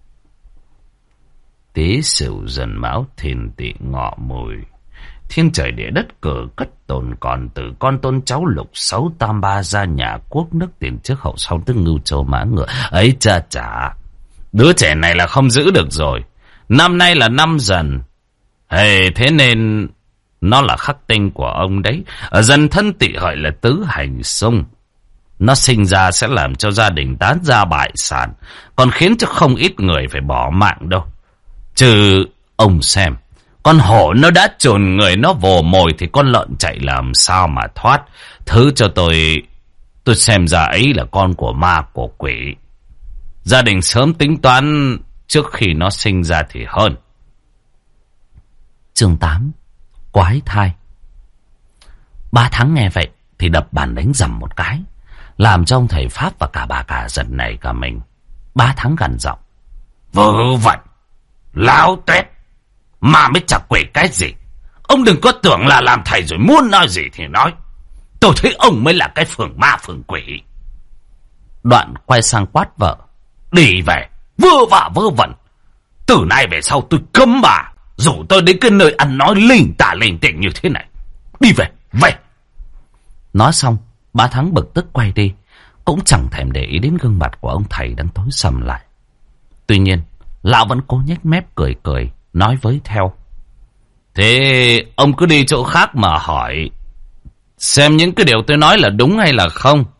Tý Sửu Dần Mão Thìn Tỵ Ngọ Mùi, thiên trời địa đất cử cất tồn còn, từ con tôn cháu lục sáu tam ba gia nhà quốc nước tiền trước hậu sau tức ngưu châu mã ngựa. Ấy chà, đứa trẻ này là không giữ được rồi. Năm nay là năm Dần. Thế nên nó là khắc tinh của ông đấy. Ở Dần Thân Tỵ Hợi là tứ hành xung. Nó sinh ra sẽ làm cho gia đình tán gia bại sản, còn khiến cho không ít người phải bỏ mạng đâu. Chứ ông xem, con hổ nó đã chồn người nó vồ mồi thì con lợn chạy làm sao mà thoát. Thứ cho tôi xem ra ấy là con của ma của quỷ. Gia đình sớm tính toán trước khi nó sinh ra thì hơn. Chương 8. Quái thai. Bá Thắng nghe vậy thì đập bàn đánh rầm một cái, làm cho ông thầy pháp và cả bà cả giật nảy cả mình. Bá Thắng gằn giọng. Vớ vẩn, láo tuét, mà mới chả quỷ cái gì. Ông đừng có tưởng là làm thầy rồi muốn nói gì thì nói. Tôi thấy ông mới là cái phường ma phường quỷ. Đoạn quay sang quát vợ. Đi về, vơ vả vơ vẩn. Từ nay về sau tôi cấm bà rủ tôi đến cái nơi ăn nói linh tả linh tinh như thế này. Đi về. Nói xong, Bá Thắng bực tức quay đi, cũng chẳng thèm để ý đến gương mặt của ông thầy đang tối sầm lại. Tuy nhiên, lão vẫn cố nhếch mép cười, nói với theo. Thế ông cứ đi chỗ khác mà hỏi, xem những cái điều tôi nói là đúng hay là không.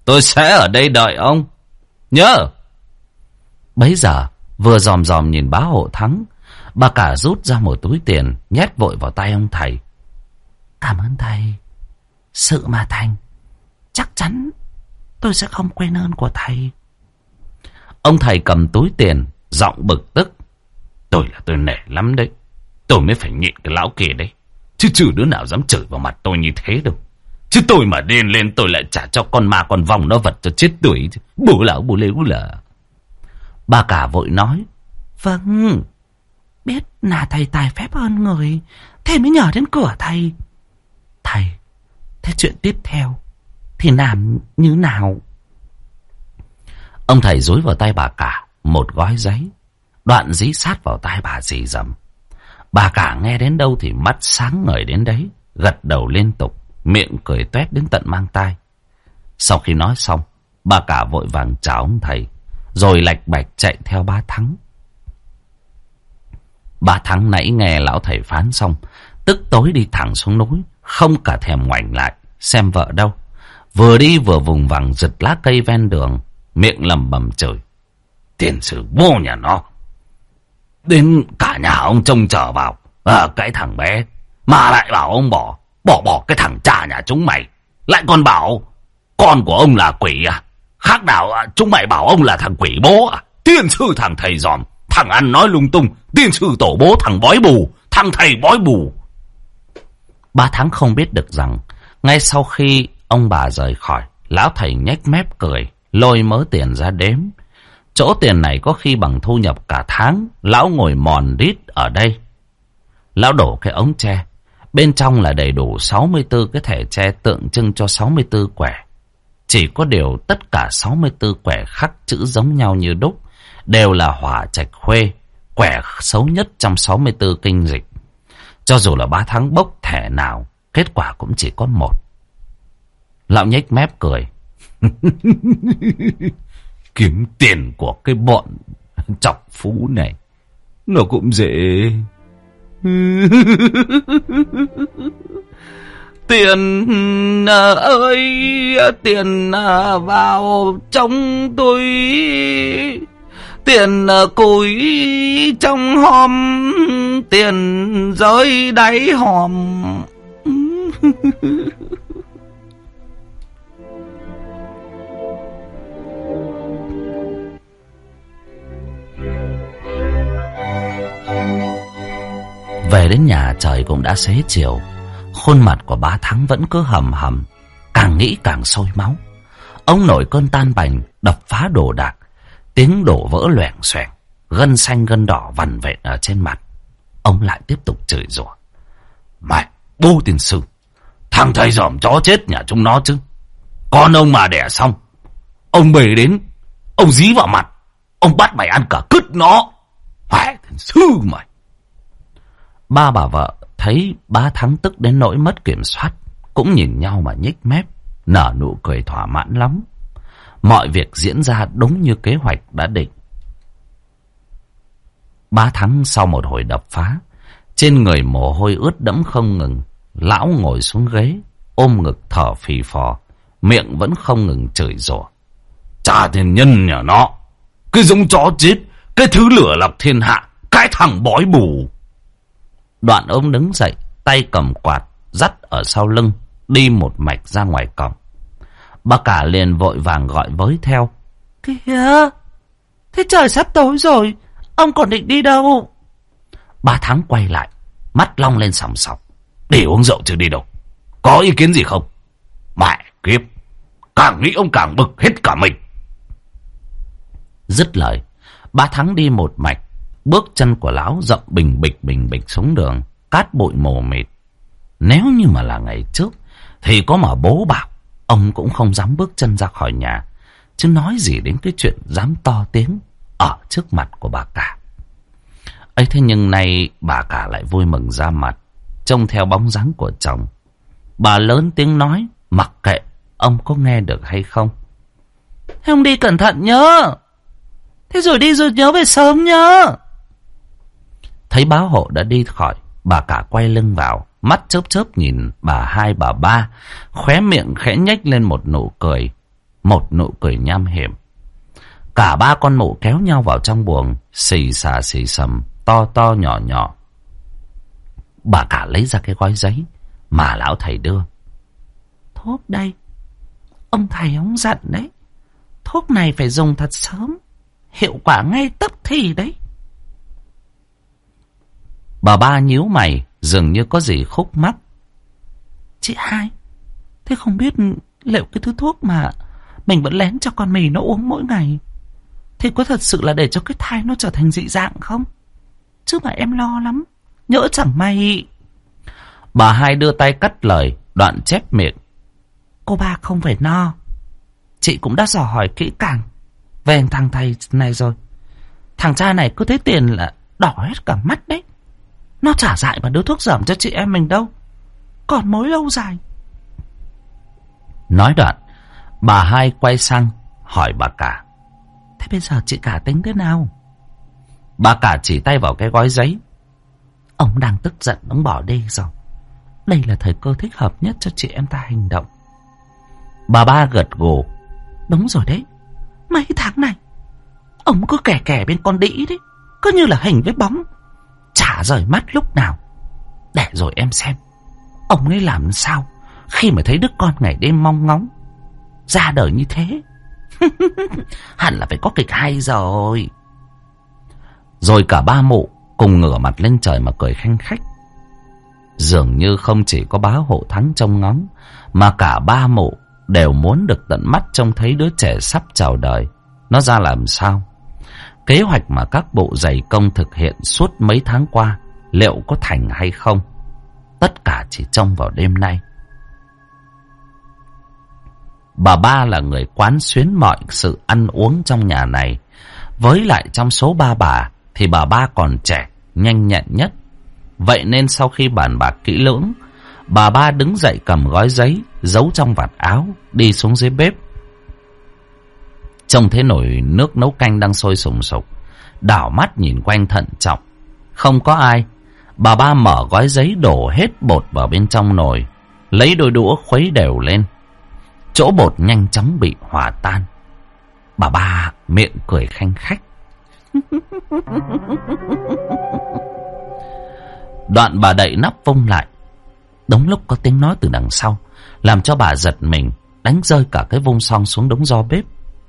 Tôi sẽ ở đây đợi ông. Nhớ. Bấy giờ vừa dòm dòm nhìn bá hộ Thắng, bà cả rút ra một túi tiền nhét vội vào tay ông thầy. Cảm ơn thầy. Sự mà thành, chắc chắn tôi sẽ không quên ơn của thầy. Ông thầy cầm túi tiền, giọng bực tức. Tôi nể lắm đấy. Tôi mới phải nhịn cái lão kia đấy. Chứ trừ đứa nào dám chửi vào mặt tôi như thế đâu. Chứ tôi mà điên lên tôi lại trả cho con ma con vòng nó vật cho chết tuổi. Bố lão bố lê bố lờ. Bà cả vội nói. Vâng, biết là thầy tài phép hơn người, thế mới nhờ đến cửa thầy. Thầy, thế chuyện tiếp theo thì làm như nào? Ông thầy dúi vào tay bà cả một gói giấy, đoạn dí sát vào tai bà rì rầm. Bà cả nghe đến đâu thì mắt sáng ngời đến đấy, gật đầu liên tục, miệng cười toét đến tận mang tai. Sau khi nói xong, bà cả vội vàng chào ông thầy, rồi lạch bạch chạy theo bá Thắng. Bá Thắng nãy nghe lão thầy phán xong, tức tối đi thẳng xuống núi, không cả thèm ngoảnh lại xem vợ đâu. Vừa đi vừa vùng vằng giật lá cây ven đường, miệng lẩm bẩm chửi. Tiền sử bố nhà nó, đến cả nhà ông trông chờ vào cái thằng bé, mà lại bảo ông bỏ cái thằng cha nhà chúng mày, lại còn bảo con của ông là quỷ à? Khác nào chúng mày bảo ông là thằng quỷ bố à? Tiên sư thằng thầy giòm, thằng ăn nói lung tung, tiên sư tổ bố thằng bói bù, thằng thầy bói bù. Bá Thắng không biết được rằng ngay sau khi ông bà rời khỏi, lão thầy nhếch mép cười, lôi mớ tiền ra đếm. Chỗ tiền này có khi bằng thu nhập cả tháng. Lão ngồi mòn rít ở đây. Lão đổ cái ống tre, bên trong là đầy đủ 64 cái thẻ tre tượng trưng cho 64 quẻ. Chỉ có điều tất cả 64 quẻ khắc chữ giống nhau như đúc, đều là hỏa trạch khuê, quẻ xấu nhất trong 64 kinh dịch. Cho dù là Bá Thắng bốc thẻ nào, kết quả cũng chỉ có một. Lão nhếch mép cười. Kiếm tiền của cái bọn chọc phú này nó cũng dễ. Tiền ơi, tiền vào trong túi, tiền cùi trong hòm, tiền rơi đáy hòm. Về đến nhà trời cũng đã xế chiều. Khuôn mặt của Bá Thắng vẫn cứ hầm hầm, càng nghĩ càng sôi máu. Ông nổi cơn tan bành, đập phá đồ đạc, tiếng đổ vỡ loẻng xoẻng, gân xanh gân đỏ vằn vện ở trên mặt. Ông lại tiếp tục chửi rủa. Mày, bố tiên sư, thằng thầy giòm chó chết nhà chúng nó chứ. Con ông mà đẻ xong, ông bề đến, ông dí vào mặt, ông bắt mày ăn cả cứt nó. Hoài tiên sư mày. Ba bà vợ thấy Bá Thắng tức đến nỗi mất kiểm soát, cũng nhìn nhau mà nhếch mép, nở nụ cười thỏa mãn lắm. Mọi việc diễn ra đúng như kế hoạch đã định. Bá Thắng sau một hồi đập phá, trên người mồ hôi ướt đẫm không ngừng. Lão ngồi xuống ghế, ôm ngực thở phì phò, miệng vẫn không ngừng chửi rủa. Cha thiên nhân nhà nó, cái giống chó chết, cái thứ lửa lọc thiên hạ, cái thằng bói bù. Đoạn ông đứng dậy, tay cầm quạt, dắt ở sau lưng, đi một mạch ra ngoài cổng. Bà cả liền vội vàng gọi với theo. Kìa, thế trời sắp tối rồi, ông còn định đi đâu? Bá Thắng quay lại, mắt long lên sòng sọc. Đi uống rượu chứ đi đâu. Có ý kiến gì không? Mẹ kiếp, càng nghĩ ông càng bực hết cả mình. Dứt lời, Bá Thắng đi một mạch. Bước chân của lão rậm bình bịch xuống đường, cát bụi mù mịt. Nếu như mà là ngày trước thì có mà bố bảo, ông cũng không dám bước chân ra khỏi nhà, chứ nói gì đến cái chuyện dám to tiếng ở trước mặt của bà cả. Ấy thế nhưng nay bà cả lại vui mừng ra mặt, trông theo bóng dáng của chồng. Bà lớn tiếng nói, mặc kệ ông có nghe được hay không. Thế ông đi cẩn thận nhớ. Thế rồi đi rồi nhớ về sớm nhớ. Thấy bá hộ đã đi khỏi, bà cả quay lưng vào, mắt chớp chớp nhìn bà hai bà ba, khóe miệng khẽ nhếch lên một nụ cười. một nụ cười nham hiểm. Cả ba con mụ kéo nhau vào trong buồng, xì xà xì xầm, to to nhỏ nhỏ. Bà cả lấy ra cái gói giấy mà lão thầy đưa. Thuốc đây, ông thầy ông dặn đấy, thuốc này phải dùng thật sớm, hiệu quả ngay tức thì đấy. Bà ba nhíu mày, dường như có gì khúc mắc. Chị hai, thế không biết liệu cái thứ thuốc mà mình vẫn lén cho con mì nó uống mỗi ngày thì có thật sự là để cho cái thai nó trở thành dị dạng không? Chứ mà em lo lắm, nhỡ chẳng may. Bà hai đưa tay cắt lời, đoạn chép miệng. Cô ba không phải no, chị cũng đã dò hỏi kỹ càng về thằng thầy này rồi. Thằng cha này cứ thấy tiền là đỏ hết cả mắt đấy. Nó chả dại mà đưa thuốc giảm cho chị em mình đâu, còn mối lâu dài. Nói đoạn, bà hai quay sang hỏi bà cả. Thế bây giờ chị cả tính thế nào? Bà cả chỉ tay vào cái gói giấy. Ông đang tức giận, ông bỏ đi rồi. Đây là thời cơ thích hợp nhất cho chị em ta hành động. Bà ba gật gù. Đúng rồi đấy, mấy tháng này ông cứ kẻ kẻ bên con đĩ đấy, cứ như là hình với bóng, chả rời mắt lúc nào. Để rồi em xem ông ấy làm sao khi mà thấy đứa con ngày đêm mong ngóng ra đời như thế. Hẳn là phải có kịch hay rồi. Rồi cả ba mụ cùng ngửa mặt lên trời mà cười khanh khách. Dường như không chỉ có bá Hộ Thắng trông ngóng, mà cả ba mụ đều muốn được tận mắt trông thấy đứa trẻ sắp chào đời nó ra làm sao. Kế hoạch mà các bộ dày công thực hiện suốt mấy tháng qua liệu có thành hay không, tất cả chỉ trông vào đêm nay. Bà ba là người quán xuyến mọi sự ăn uống trong nhà này. Với lại trong số ba bà thì bà ba còn trẻ, nhanh nhẹn nhất. Vậy nên sau khi bàn bạc kỹ lưỡng, bà ba đứng dậy cầm gói giấy giấu trong vạt áo, đi xuống dưới bếp. Trông thấy nồi nước nấu canh đang sôi sùng sục, đảo mắt nhìn quanh thận trọng. Không có ai. Bà ba mở gói giấy đổ hết bột vào bên trong nồi, lấy đôi đũa khuấy đều lên. Chỗ bột nhanh chóng bị hòa tan. Bà ba miệng cười khanh khách. Đoạn bà đậy nắp vung lại. Đúng lúc có tiếng nói từ đằng sau, làm cho bà giật mình, đánh rơi cả cái vung son xuống đống ro bếp.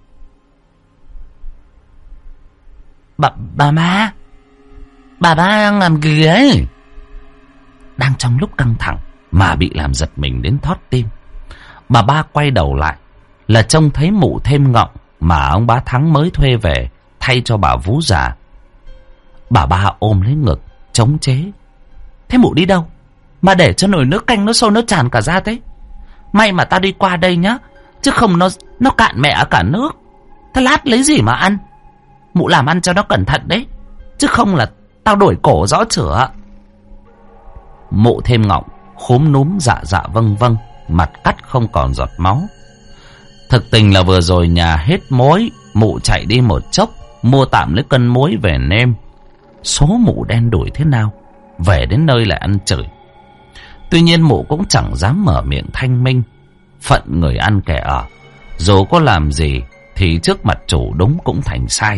Bà ba đang làm gì ấy? Đang trong lúc căng thẳng mà bị làm giật mình đến thót tim. Bà ba quay đầu lại là trông thấy mụ Thêm Ngọng mà ông bá Thắng mới thuê về thay cho bà vú già. Bà ba ôm lấy ngực chống chế. Thế mụ đi đâu mà để cho nồi nước canh nó sôi nó tràn cả ra thế? May mà ta đi qua đây nhá, chứ không nó cạn mẹ cả nước. Thế lát lấy gì mà ăn? Mụ làm ăn cho nó cẩn thận đấy, chứ không là tao đổi cổ rõ chửa. Mụ Thêm Ngọng khúm núm dạ dạ vâng vâng, mặt cắt không còn giọt máu. Thực tình là vừa rồi nhà hết muối, mụ chạy đi một chốc mua tạm lấy cân muối về nêm. Số mụ đen đủi thế nào, về đến nơi lại ăn chửi. Tuy nhiên mụ cũng chẳng dám mở miệng thanh minh. Phận người ăn kẻ ở, dù có làm gì thì trước mặt chủ đúng cũng thành sai.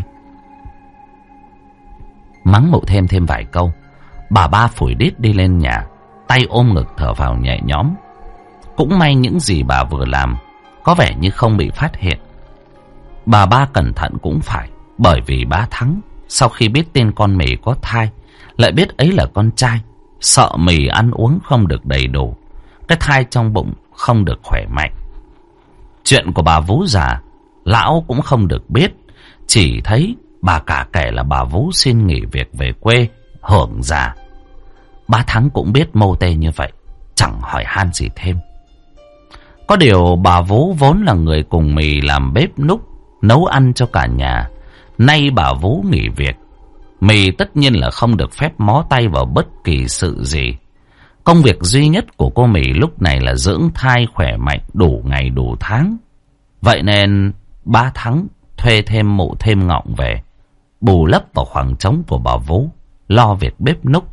Mắng mụ thêm vài câu, bà ba phủi đít đi lên nhà, tay ôm ngực thở vào nhẹ nhõm. Cũng may những gì bà vừa làm có vẻ như không bị phát hiện. Bà ba cẩn thận cũng phải, bởi vì bá Thắng sau khi biết tin con mì có thai, lại biết ấy là con trai, sợ mì ăn uống không được đầy đủ, cái thai trong bụng không được khỏe mạnh. Chuyện của bà vú già lão cũng không được biết, chỉ thấy bà cả kể là bà vú xin nghỉ việc về quê hưởng già. Bá Thắng cũng biết mô tê như vậy, chẳng hỏi han gì thêm. Có điều bà vú vốn là người cùng mì làm bếp núc, nấu ăn cho cả nhà. Nay bà vú nghỉ việc, mì tất nhiên là không được phép mó tay vào bất kỳ sự gì. Công việc duy nhất của cô mì lúc này là dưỡng thai khỏe mạnh đủ ngày đủ tháng. Vậy nên Bá Thắng thuê thêm mụ Thêm Ngọng về, bù lấp vào khoảng trống của bà vú, lo việc bếp núc.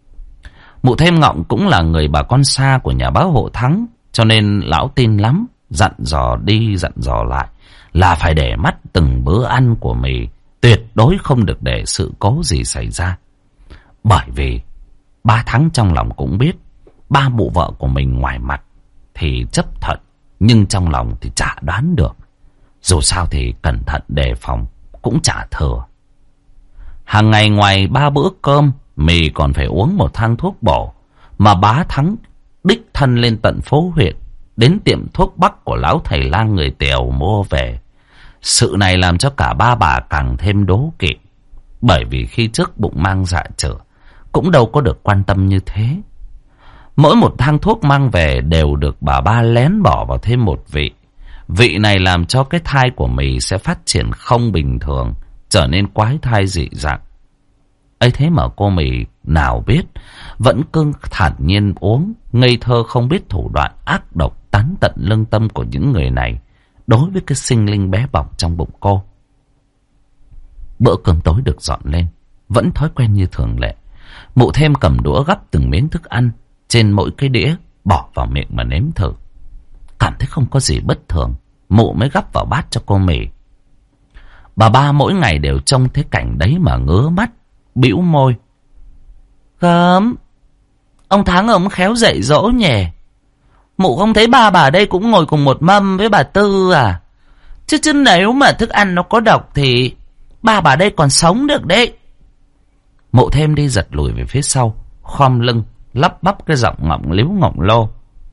Mụ Thêm Ngọng cũng là người bà con xa của nhà bá Hộ Thắng, cho nên lão tin lắm, dặn dò đi dặn dò lại là phải để mắt từng bữa ăn của mì, tuyệt đối không được để sự cố gì xảy ra. Bởi vì ba Thắng trong lòng cũng biết ba mụ vợ của mình ngoài mặt thì chấp thuận, nhưng trong lòng thì chả đoán được. Dù sao thì cẩn thận đề phòng cũng chả thừa. Hàng ngày ngoài 3 bữa cơm, mì còn phải uống một thang thuốc bổ mà bá Thắng đích thân lên tận phố huyện, đến tiệm thuốc bắc của lão thầy lang người Tèo mua về. Sự này làm cho cả ba bà càng thêm đố kỵ, bởi vì khi trước bụng mang dạ chửa cũng đâu có được quan tâm như thế. Mỗi một thang thuốc mang về đều được bà ba lén bỏ vào thêm một vị. Vị này làm cho cái thai của mì sẽ phát triển không bình thường, trở nên quái thai dị dạng. ấy thế mà cô mì nào biết, vẫn cứ thản nhiên uống, ngây thơ không biết thủ đoạn ác độc tán tận lương tâm của những người này đối với cái sinh linh bé bỏng trong bụng cô. Bữa cơm tối được dọn lên, vẫn thói quen như thường lệ. Mụ thêm cầm đũa gắp từng miếng thức ăn trên mỗi cái đĩa, bỏ vào miệng mà nếm thử. Cảm thấy không có gì bất thường, mụ mới gắp vào bát cho cô mì. Bà ba mỗi ngày đều trông thấy cảnh đấy mà ngứa mắt, bĩu môi. Gớm, ông Thắng ông khéo dạy dỗ nhỉ. Mụ không thấy ba bà đây cũng ngồi cùng một mâm với bà Tư à? Chứ nếu mà thức ăn nó có độc thì ba bà đây còn sống được đấy. Mụ thêm đi giật lùi về phía sau, khom lưng, lắp bắp cái giọng ngọng líu ngọng lô.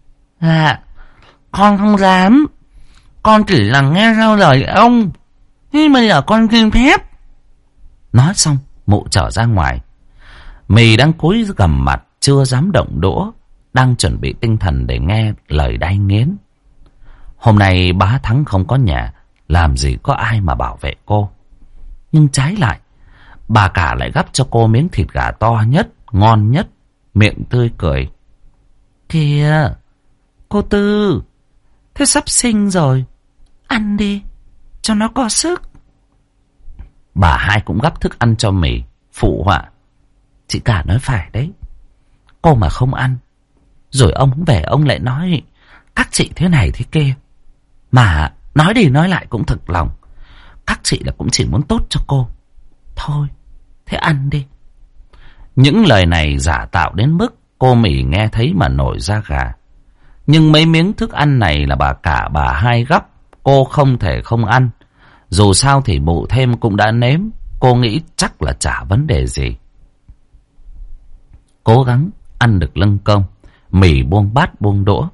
Con không dám. Con chỉ là nghe theo lời ông. Nhưng bây giờ con xin phép. Nói xong, mụ trở ra ngoài. Mì đang cúi gằm mặt, chưa dám động đũa, đang chuẩn bị tinh thần để nghe lời đay nghiến. Hôm nay bá Thắng không có nhà, làm gì có ai mà bảo vệ cô. Nhưng trái lại, bà cả lại gắp cho cô miếng thịt gà to nhất, ngon nhất, miệng tươi cười. Kìa, cô Tư, thế sắp sinh rồi, ăn đi, cho nó có sức. Bà hai cũng gắp thức ăn cho mì, phụ họa. Chị cả nói phải đấy, cô mà không ăn, rồi ông về ông lại nói các chị thế này thế kia. Mà nói đi nói lại cũng thực lòng, các chị là cũng chỉ muốn tốt cho cô. Thôi, thế ăn đi. Những lời này giả tạo đến mức cô mì nghe thấy mà nổi da gà. Nhưng mấy miếng thức ăn này là bà cả bà hai gắp, cô không thể không ăn. Dù sao thì mụ thêm cũng đã nếm, cô nghĩ chắc là chả vấn đề gì. Cố gắng ăn được lưng cơm, mì buông bát buông đũa.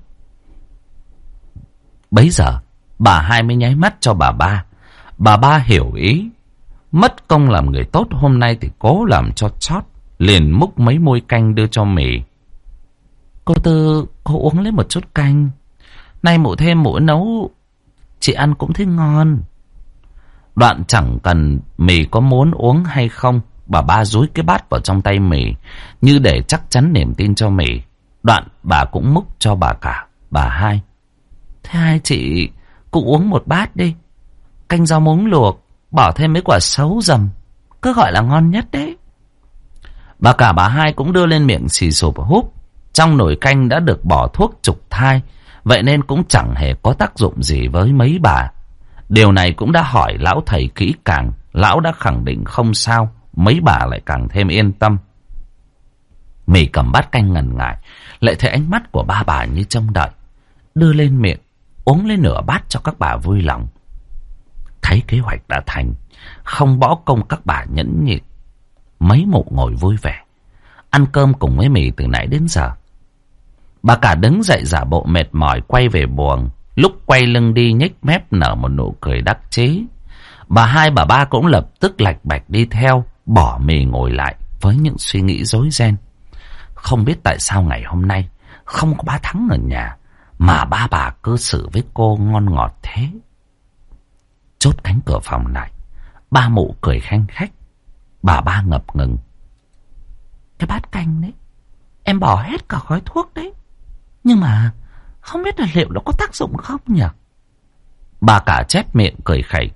Bấy giờ bà hai mới nháy mắt cho bà ba. Bà ba hiểu ý, mất công làm người tốt hôm nay thì cố làm cho chót, liền múc mấy muôi canh đưa cho mì. Cô Tư, cô uống lấy một chút canh. Nay mụ thêm mụ nấu, chị ăn cũng thấy ngon. Đoạn chẳng cần mì có muốn uống hay không, bà ba dúi cái bát vào trong tay mì, như để chắc chắn niềm tin cho mì. Đoạn bà cũng múc cho bà cả, bà hai. Thế hai chị cũng uống một bát đi. Canh rau muống luộc, bỏ thêm mấy quả sấu dầm, cứ gọi là ngon nhất đấy. Bà cả bà hai cũng đưa lên miệng xì sụp húp. Trong nồi canh đã được bỏ thuốc trục thai, vậy nên cũng chẳng hề có tác dụng gì với mấy bà. Điều này cũng đã hỏi lão thầy kỹ càng, lão đã khẳng định không sao, mấy bà lại càng thêm yên tâm. Mì cầm bát canh ngần ngại, lại thấy ánh mắt của ba bà như trông đợi, đưa lên miệng, uống lên nửa bát cho các bà vui lòng. Thấy kế hoạch đã thành, không bỏ công các bà nhẫn nhịn. Mấy mụ ngồi vui vẻ, ăn cơm cùng với mì từ nãy đến giờ. Bà cả đứng dậy giả bộ mệt mỏi quay về buồng, lúc quay lưng đi nhếch mép nở một nụ cười đắc chí. Bà hai bà ba cũng lập tức lạch bạch đi theo, bỏ mì ngồi lại với những suy nghĩ rối ren. Không biết tại sao ngày hôm nay không có bá Thắng ở nhà, mà ba bà cư xử với cô ngon ngọt thế. Chốt cánh cửa phòng lại, ba mụ cười khanh khách. Bà ba ngập ngừng. Cái bát canh đấy, em bỏ hết cả gói thuốc đấy, nhưng mà không biết là liệu nó có tác dụng không nhỉ? Bà cả chép miệng cười khẩy.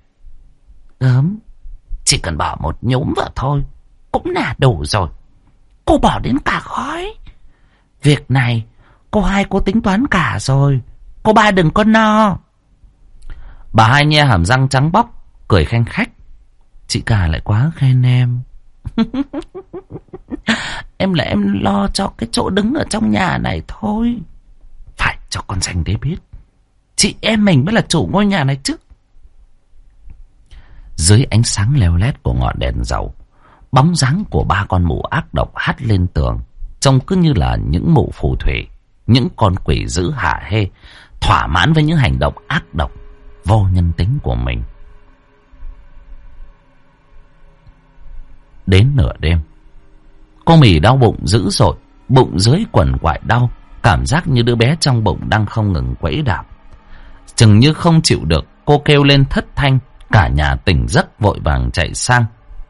Chỉ cần bỏ một nhúm vào thôi cũng là đủ rồi. Cô bỏ đến cả gói. Việc này cô hai cô tính toán cả rồi, Cô ba đừng có no. Bà Hai nhe hàm răng trắng bóc, cười khanh khách. Chị cả lại quá khen em. Em là em lo cho cái chỗ đứng ở trong nhà này thôi. Phải cho con Danh đấy biết, chị em mình mới là chủ ngôi nhà này chứ. Dưới ánh sáng leo lét của ngọn đèn dầu, bóng dáng của ba con mụ ác độc hắt lên tường, trông cứ như là những mụ phù thủy, những con quỷ dữ hả hê, thỏa mãn với những hành động ác độc vô nhân tính của mình. Đến nửa đêm, cô Mì đau bụng dữ dội, bụng dưới quằn quại đau, cảm giác như đứa bé trong bụng đang không ngừng quẫy đạp. Chừng như không chịu được, cô kêu lên thất thanh, cả nhà tỉnh giấc vội vàng chạy sang.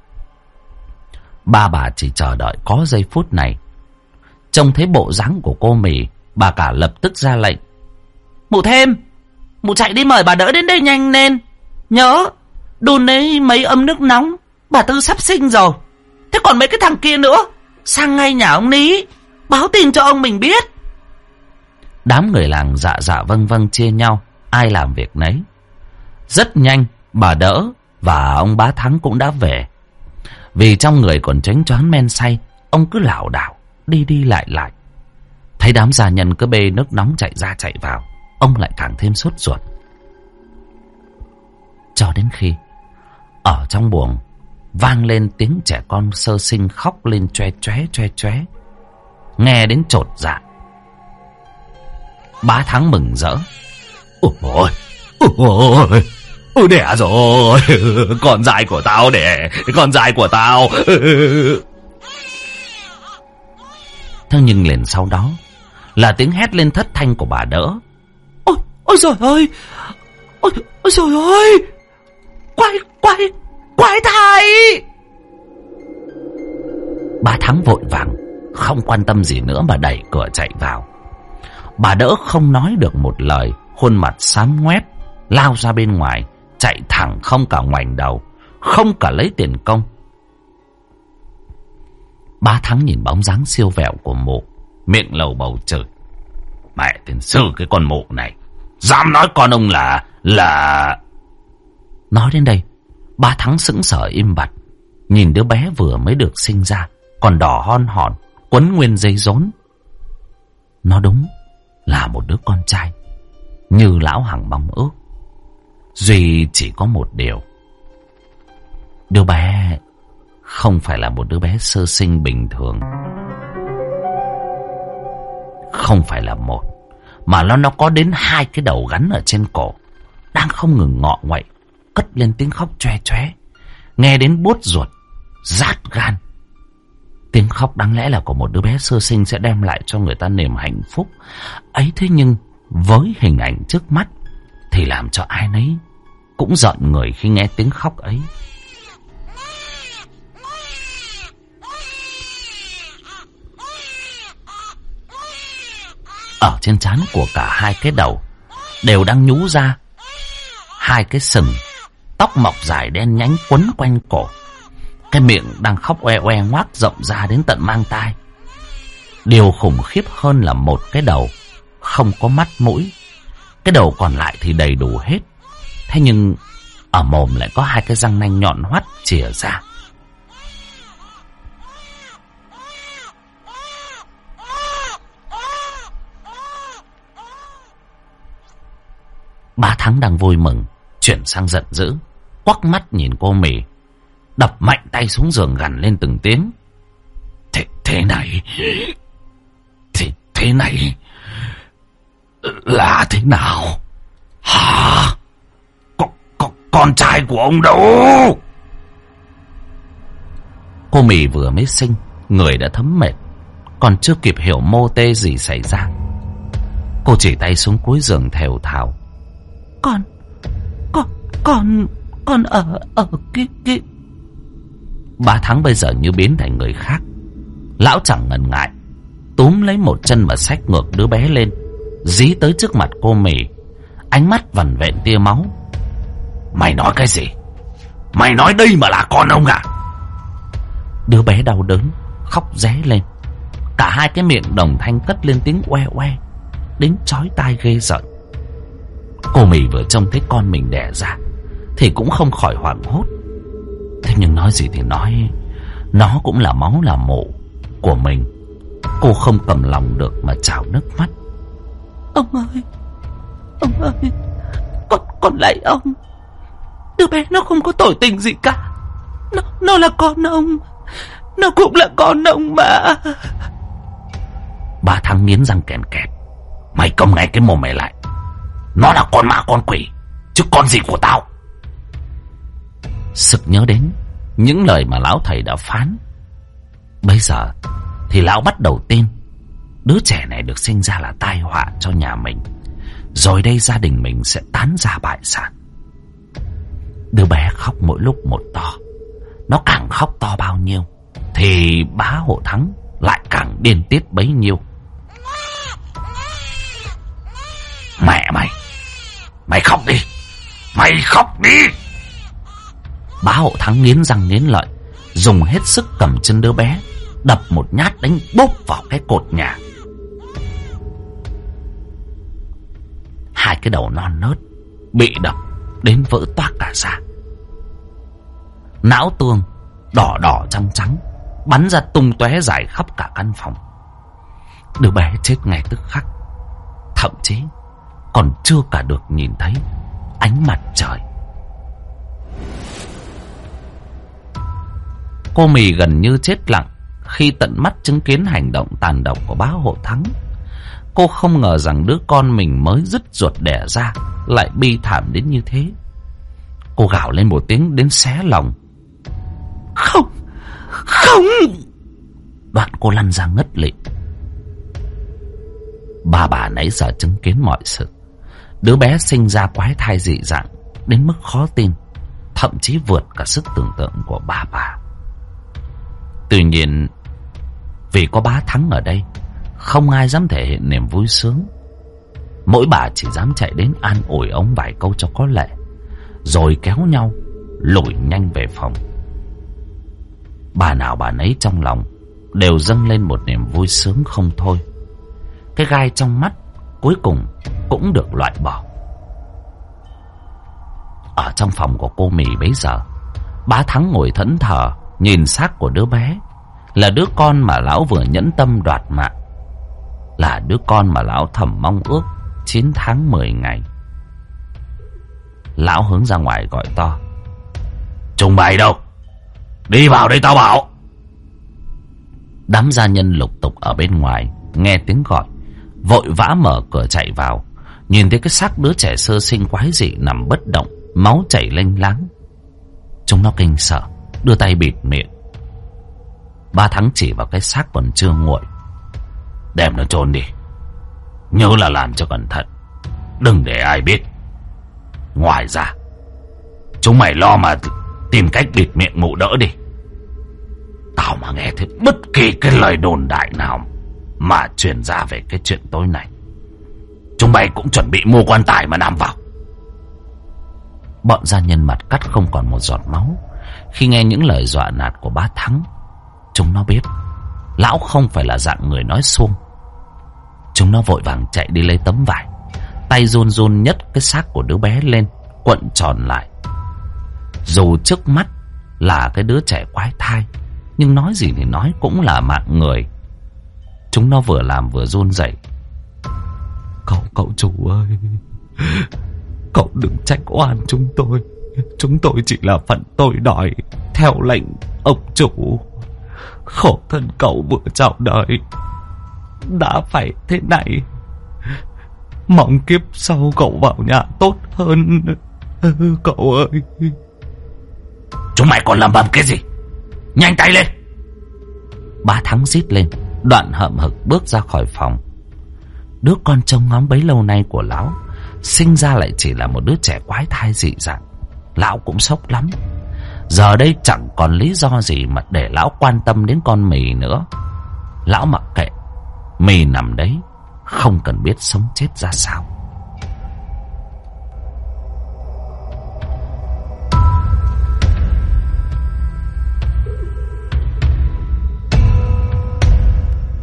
Ba bà chỉ chờ đợi có giây phút này. Trông thấy bộ dáng của cô Mì, bà cả lập tức ra lệnh. Mụ Thêm, mụ chạy đi mời bà Đỡ đến đây nhanh lên. Nhớ đun lấy mấy ấm nước nóng, bà Tư sắp sinh rồi. Thế còn mấy cái thằng kia nữa, sang ngay nhà ông Ní, báo tin cho ông mình biết. Đám người làng dạ dạ vâng vâng chia nhau, ai làm việc nấy. Rất nhanh, bà Đỡ và ông Bá Thắng cũng đã về. Vì trong người còn chánh choáng men say, ông cứ lảo đảo đi đi lại lại. Thấy đám gia nhân cứ bê nước nóng chạy ra chạy vào, ông lại càng thêm sốt ruột. Cho đến khi ở trong buồng vang lên tiếng trẻ con sơ sinh khóc lên choe choé, nghe đến chột dạ. Bá Thắng mừng rỡ. Ôi, đẻ rồi, con trai của tao đẻ, con trai của tao. Thế nhưng liền sau đó là tiếng hét lên thất thanh của bà Đỡ. Ôi trời ơi, ôi trời ơi, quái thai. Bá Thắng vội vàng không quan tâm gì nữa mà đẩy cửa chạy vào. Bà Đỡ không nói được một lời, khuôn mặt xám ngoét, lao ra bên ngoài, chạy thẳng không cả ngoảnh đầu, không cả lấy tiền công. Bá Thắng nhìn bóng dáng siêu vẹo của mụ, miệng lầu bầu chửi. Mẹ tiền sư cái con mụ này, dám nói con ông là... Nói đến đây, Bá Thắng sững sờ im bặt, nhìn đứa bé vừa mới được sinh ra, còn đỏ hon hòn, quấn nguyên dây rốn. Nó đúng là một đứa con trai, như lão Hằng mong ước. Duy chỉ có một điều, đứa bé không phải là một đứa bé sơ sinh bình thường. Không phải là một, mà nó có đến 2 cái đầu gắn ở trên cổ, đang không ngừng ngọ nguậy, cất lên tiếng khóc choe choé, nghe đến buốt ruột, rát gan. Tiếng khóc đáng lẽ là của một đứa bé sơ sinh sẽ đem lại cho người ta niềm hạnh phúc ấy, thế nhưng với hình ảnh trước mắt thì làm cho ai nấy cũng giận người khi nghe tiếng khóc ấy. Ở trên trán của cả 2 cái đầu đều đang nhú ra 2 cái sừng, tóc mọc dài đen nhánh quấn quanh cổ. Cái miệng đang khóc oe oe ngoác rộng ra đến tận mang tai. Điều khủng khiếp hơn là một cái đầu không có mắt mũi, cái đầu còn lại thì đầy đủ hết. Thế nhưng ở mồm lại có 2 cái răng nanh nhọn hoắt chìa ra. Bá Thắng đang vui mừng chuyển sang giận dữ, quắc mắt nhìn cô Mì, đập mạnh tay xuống giường gằn lên từng tiếng. Thế này là thế nào hả? Con trai của ông đâu? Cô Mì vừa mới sinh, người đã thấm mệt, còn chưa kịp hiểu mô tê gì xảy ra. Cô chỉ tay xuống cuối giường thều thào. Con ở kia. Bá Thắng bây giờ như biến thành người khác. Lão chẳng ngần ngại, túm lấy một chân và xách ngược đứa bé lên, dí tới trước mặt cô Mì, ánh mắt vằn vện tia máu. Mày nói cái gì? Mày nói đây mà là con ông à? Đứa bé đau đớn khóc ré lên, cả 2 cái miệng đồng thanh cất lên tiếng oe oe đến chói tai ghê rợn. Cô Mì vừa trông thấy con mình đẻ ra thì cũng không khỏi hoảng hốt. Thế nhưng nói gì thì nói, nó cũng là máu là mủ của mình. Cô không cầm lòng được mà trào nước mắt. Ông ơi, con lạy ông, đứa bé nó không có tội tình gì cả. Nó là con ông, nó cũng là con ông mà. Bà Thắng nghiến răng kèn kẹt. Mày câm ngay cái mồm mày lại. Nó là con ma con quỷ, chứ con gì của tao. Sực nhớ đến những lời mà lão thầy đã phán. Bây giờ thì lão bắt đầu tin đứa trẻ này được sinh ra là tai họa cho nhà mình. Rồi đây gia đình mình sẽ tán gia bại sản. Đứa bé khóc mỗi lúc một to. Nó càng khóc to bao nhiêu thì bá Hộ Thắng lại càng điên tiết bấy nhiêu. Mẹ mày, mày khóc đi, mày khóc đi. Bá Hộ Thắng nghiến răng nghiến lợi, dùng hết sức cầm chân đứa bé, đập một nhát đánh bốp vào cái cột nhà. Hai cái đầu non nớt bị đập đến vỡ toác cả ra. Não tương đỏ đỏ trắng trắng bắn ra tung tóe rải khắp cả căn phòng. Đứa bé chết ngay tức khắc, thậm chí còn chưa cả được nhìn thấy ánh mặt trời. Cô Mì gần như chết lặng khi tận mắt chứng kiến hành động tàn độc của bá Hộ Thắng. Cô không ngờ rằng đứa con mình mới dứt ruột đẻ ra lại bi thảm đến như thế. Cô gào lên một tiếng đến xé lòng. Không, không. Đoạn cô lăn ra ngất lịm. Bà nãy giờ chứng kiến mọi sự. Đứa bé sinh ra quái thai dị dạng đến mức khó tin, thậm chí vượt cả sức tưởng tượng của bà. Tuy nhiên, vì có bá Thắng ở đây, không ai dám thể hiện niềm vui sướng. Mỗi bà chỉ dám chạy đến an ủi ông vài câu cho có lệ, rồi kéo nhau lủi nhanh về phòng. Bà nào bà nấy trong lòng đều dâng lên một niềm vui sướng không thôi. Cái gai trong mắt cuối cùng cũng được loại bỏ. Ở trong phòng của cô Mì bấy giờ, bá Thắng ngồi thẫn thờ nhìn xác của đứa bé, là đứa con mà lão vừa nhẫn tâm đoạt mạng, là đứa con mà lão thầm mong ước 9 tháng 10 ngày. Lão hướng ra ngoài gọi to. Trùng bày đâu? Đi vào đây tao bảo. Đám gia nhân lục tục ở bên ngoài nghe tiếng gọi, vội vã mở cửa chạy vào. Nhìn thấy cái xác đứa trẻ sơ sinh quái dị nằm bất động, máu chảy lênh láng. Chúng nó kinh sợ, đưa tay bịt miệng. Bá Thắng chỉ vào cái xác còn chưa nguội. Đem nó chôn đi, nhớ là làm cho cẩn thận, đừng để ai biết. Ngoài ra, chúng mày lo mà tìm cách bịt miệng mụ đỡ đi. Tao mà nghe thấy bất kỳ cái lời đồn đại nào mà truyền ra về cái chuyện tối này, chúng mày cũng chuẩn bị mua quan tài mà nằm vào. Bọn gia nhân mặt cắt không còn một giọt máu khi nghe những lời dọa nạt của bá Thắng. Chúng nó biết lão không phải là dạng người nói suông. Chúng nó vội vàng chạy đi lấy tấm vải, tay run run nhấc cái xác của đứa bé lên, cuộn tròn lại. Dù trước mắt là cái đứa trẻ quái thai, nhưng nói gì thì nói cũng là mạng người. Chúng nó vừa làm vừa run rẩy. Cậu chủ ơi, cậu đừng trách oan chúng tôi. Chúng tôi chỉ là phận tôi đòi theo lệnh ông chủ. Khổ thân cậu vừa chào đời đã phải thế này. Mong kiếp sau cậu vào nhà tốt hơn. Cậu ơi. Chúng mày còn lầm bầm cái gì? Nhanh tay lên. Bá Thắng rít lên, đoạn hậm hực bước ra khỏi phòng. Đứa con trông ngóng bấy lâu nay của lão sinh ra lại chỉ là một đứa trẻ quái thai dị dạng. Lão cũng sốc lắm. Giờ đây chẳng còn lý do gì mà để lão quan tâm đến con Mì nữa. Lão mặc kệ, Mì nằm đấy, không cần biết sống chết ra sao.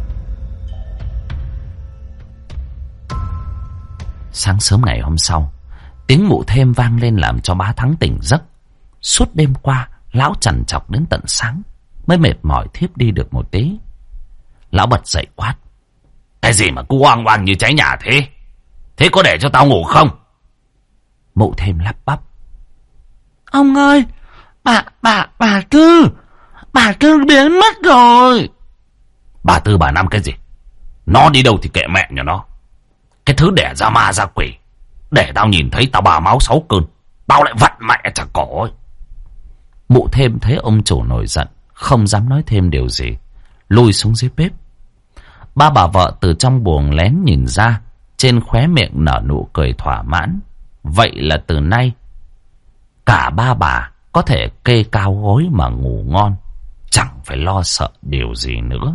Sáng sớm ngày hôm sau, Tiếng mụ thêm vang lên làm cho bá Thắng tỉnh giấc. Suốt đêm qua lão trằn trọc đến tận sáng mới mệt mỏi thiếp đi được một tí. Lão bật dậy quát: Cái gì mà cứ oang oang như cháy nhà thế? Thế có để cho tao ngủ không? Mụ thêm lắp bắp: Ông ơi, bà Tư biến mất rồi. Bà Tư bà Năm cái gì? Nó đi đâu thì kệ mẹ nhà nó. Cái thứ đẻ ra ma ra quỷ, để tao nhìn thấy tao bà máu 6 cơn, tao lại vặn mẹ chả cổ ấy. Mụ thêm thấy ông chủ nổi giận, không dám nói thêm điều gì, lui xuống dưới bếp. Ba bà vợ từ trong buồng lén nhìn ra, trên khóe miệng nở nụ cười thỏa mãn. Vậy là từ nay cả ba bà có thể kê cao gối mà ngủ ngon, chẳng phải lo sợ điều gì nữa.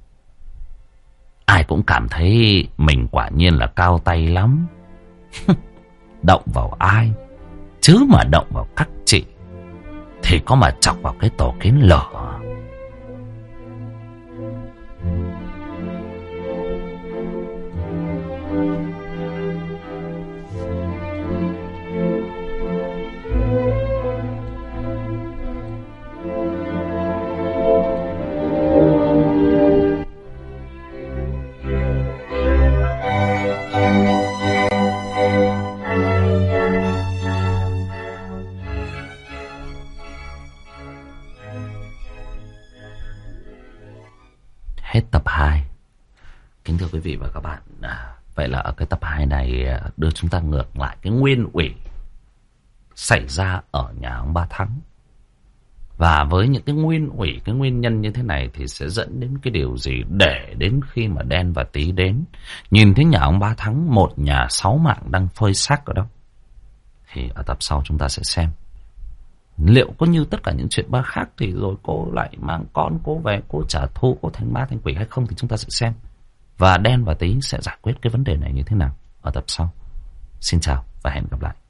Ai cũng cảm thấy mình quả nhiên là cao tay lắm. Động vào ai, chứ mà động vào các chị thì có mà chọc vào cái tổ kiến lửa. Hết tập 2. Kính thưa quý vị và các bạn, vậy là ở cái tập 2 này đưa chúng ta ngược lại cái nguyên ủy xảy ra ở nhà ông Ba Thắng. Và với những cái nguyên ủy, cái nguyên nhân như thế này thì sẽ dẫn đến cái điều gì, để đến khi mà Đen và Tí đến nhìn thấy nhà ông Ba Thắng, một nhà 6 mạng đang phơi xác ở đâu, thì ở tập sau chúng ta sẽ xem liệu có như tất cả những chuyện ba khác thì rồi cô lại mang con cô về, cô trả thù, cô thành ma thành quỷ hay không, thì chúng ta sẽ xem. Và Đen và Tí sẽ giải quyết cái vấn đề này như thế nào ở tập sau. Xin chào và hẹn gặp lại.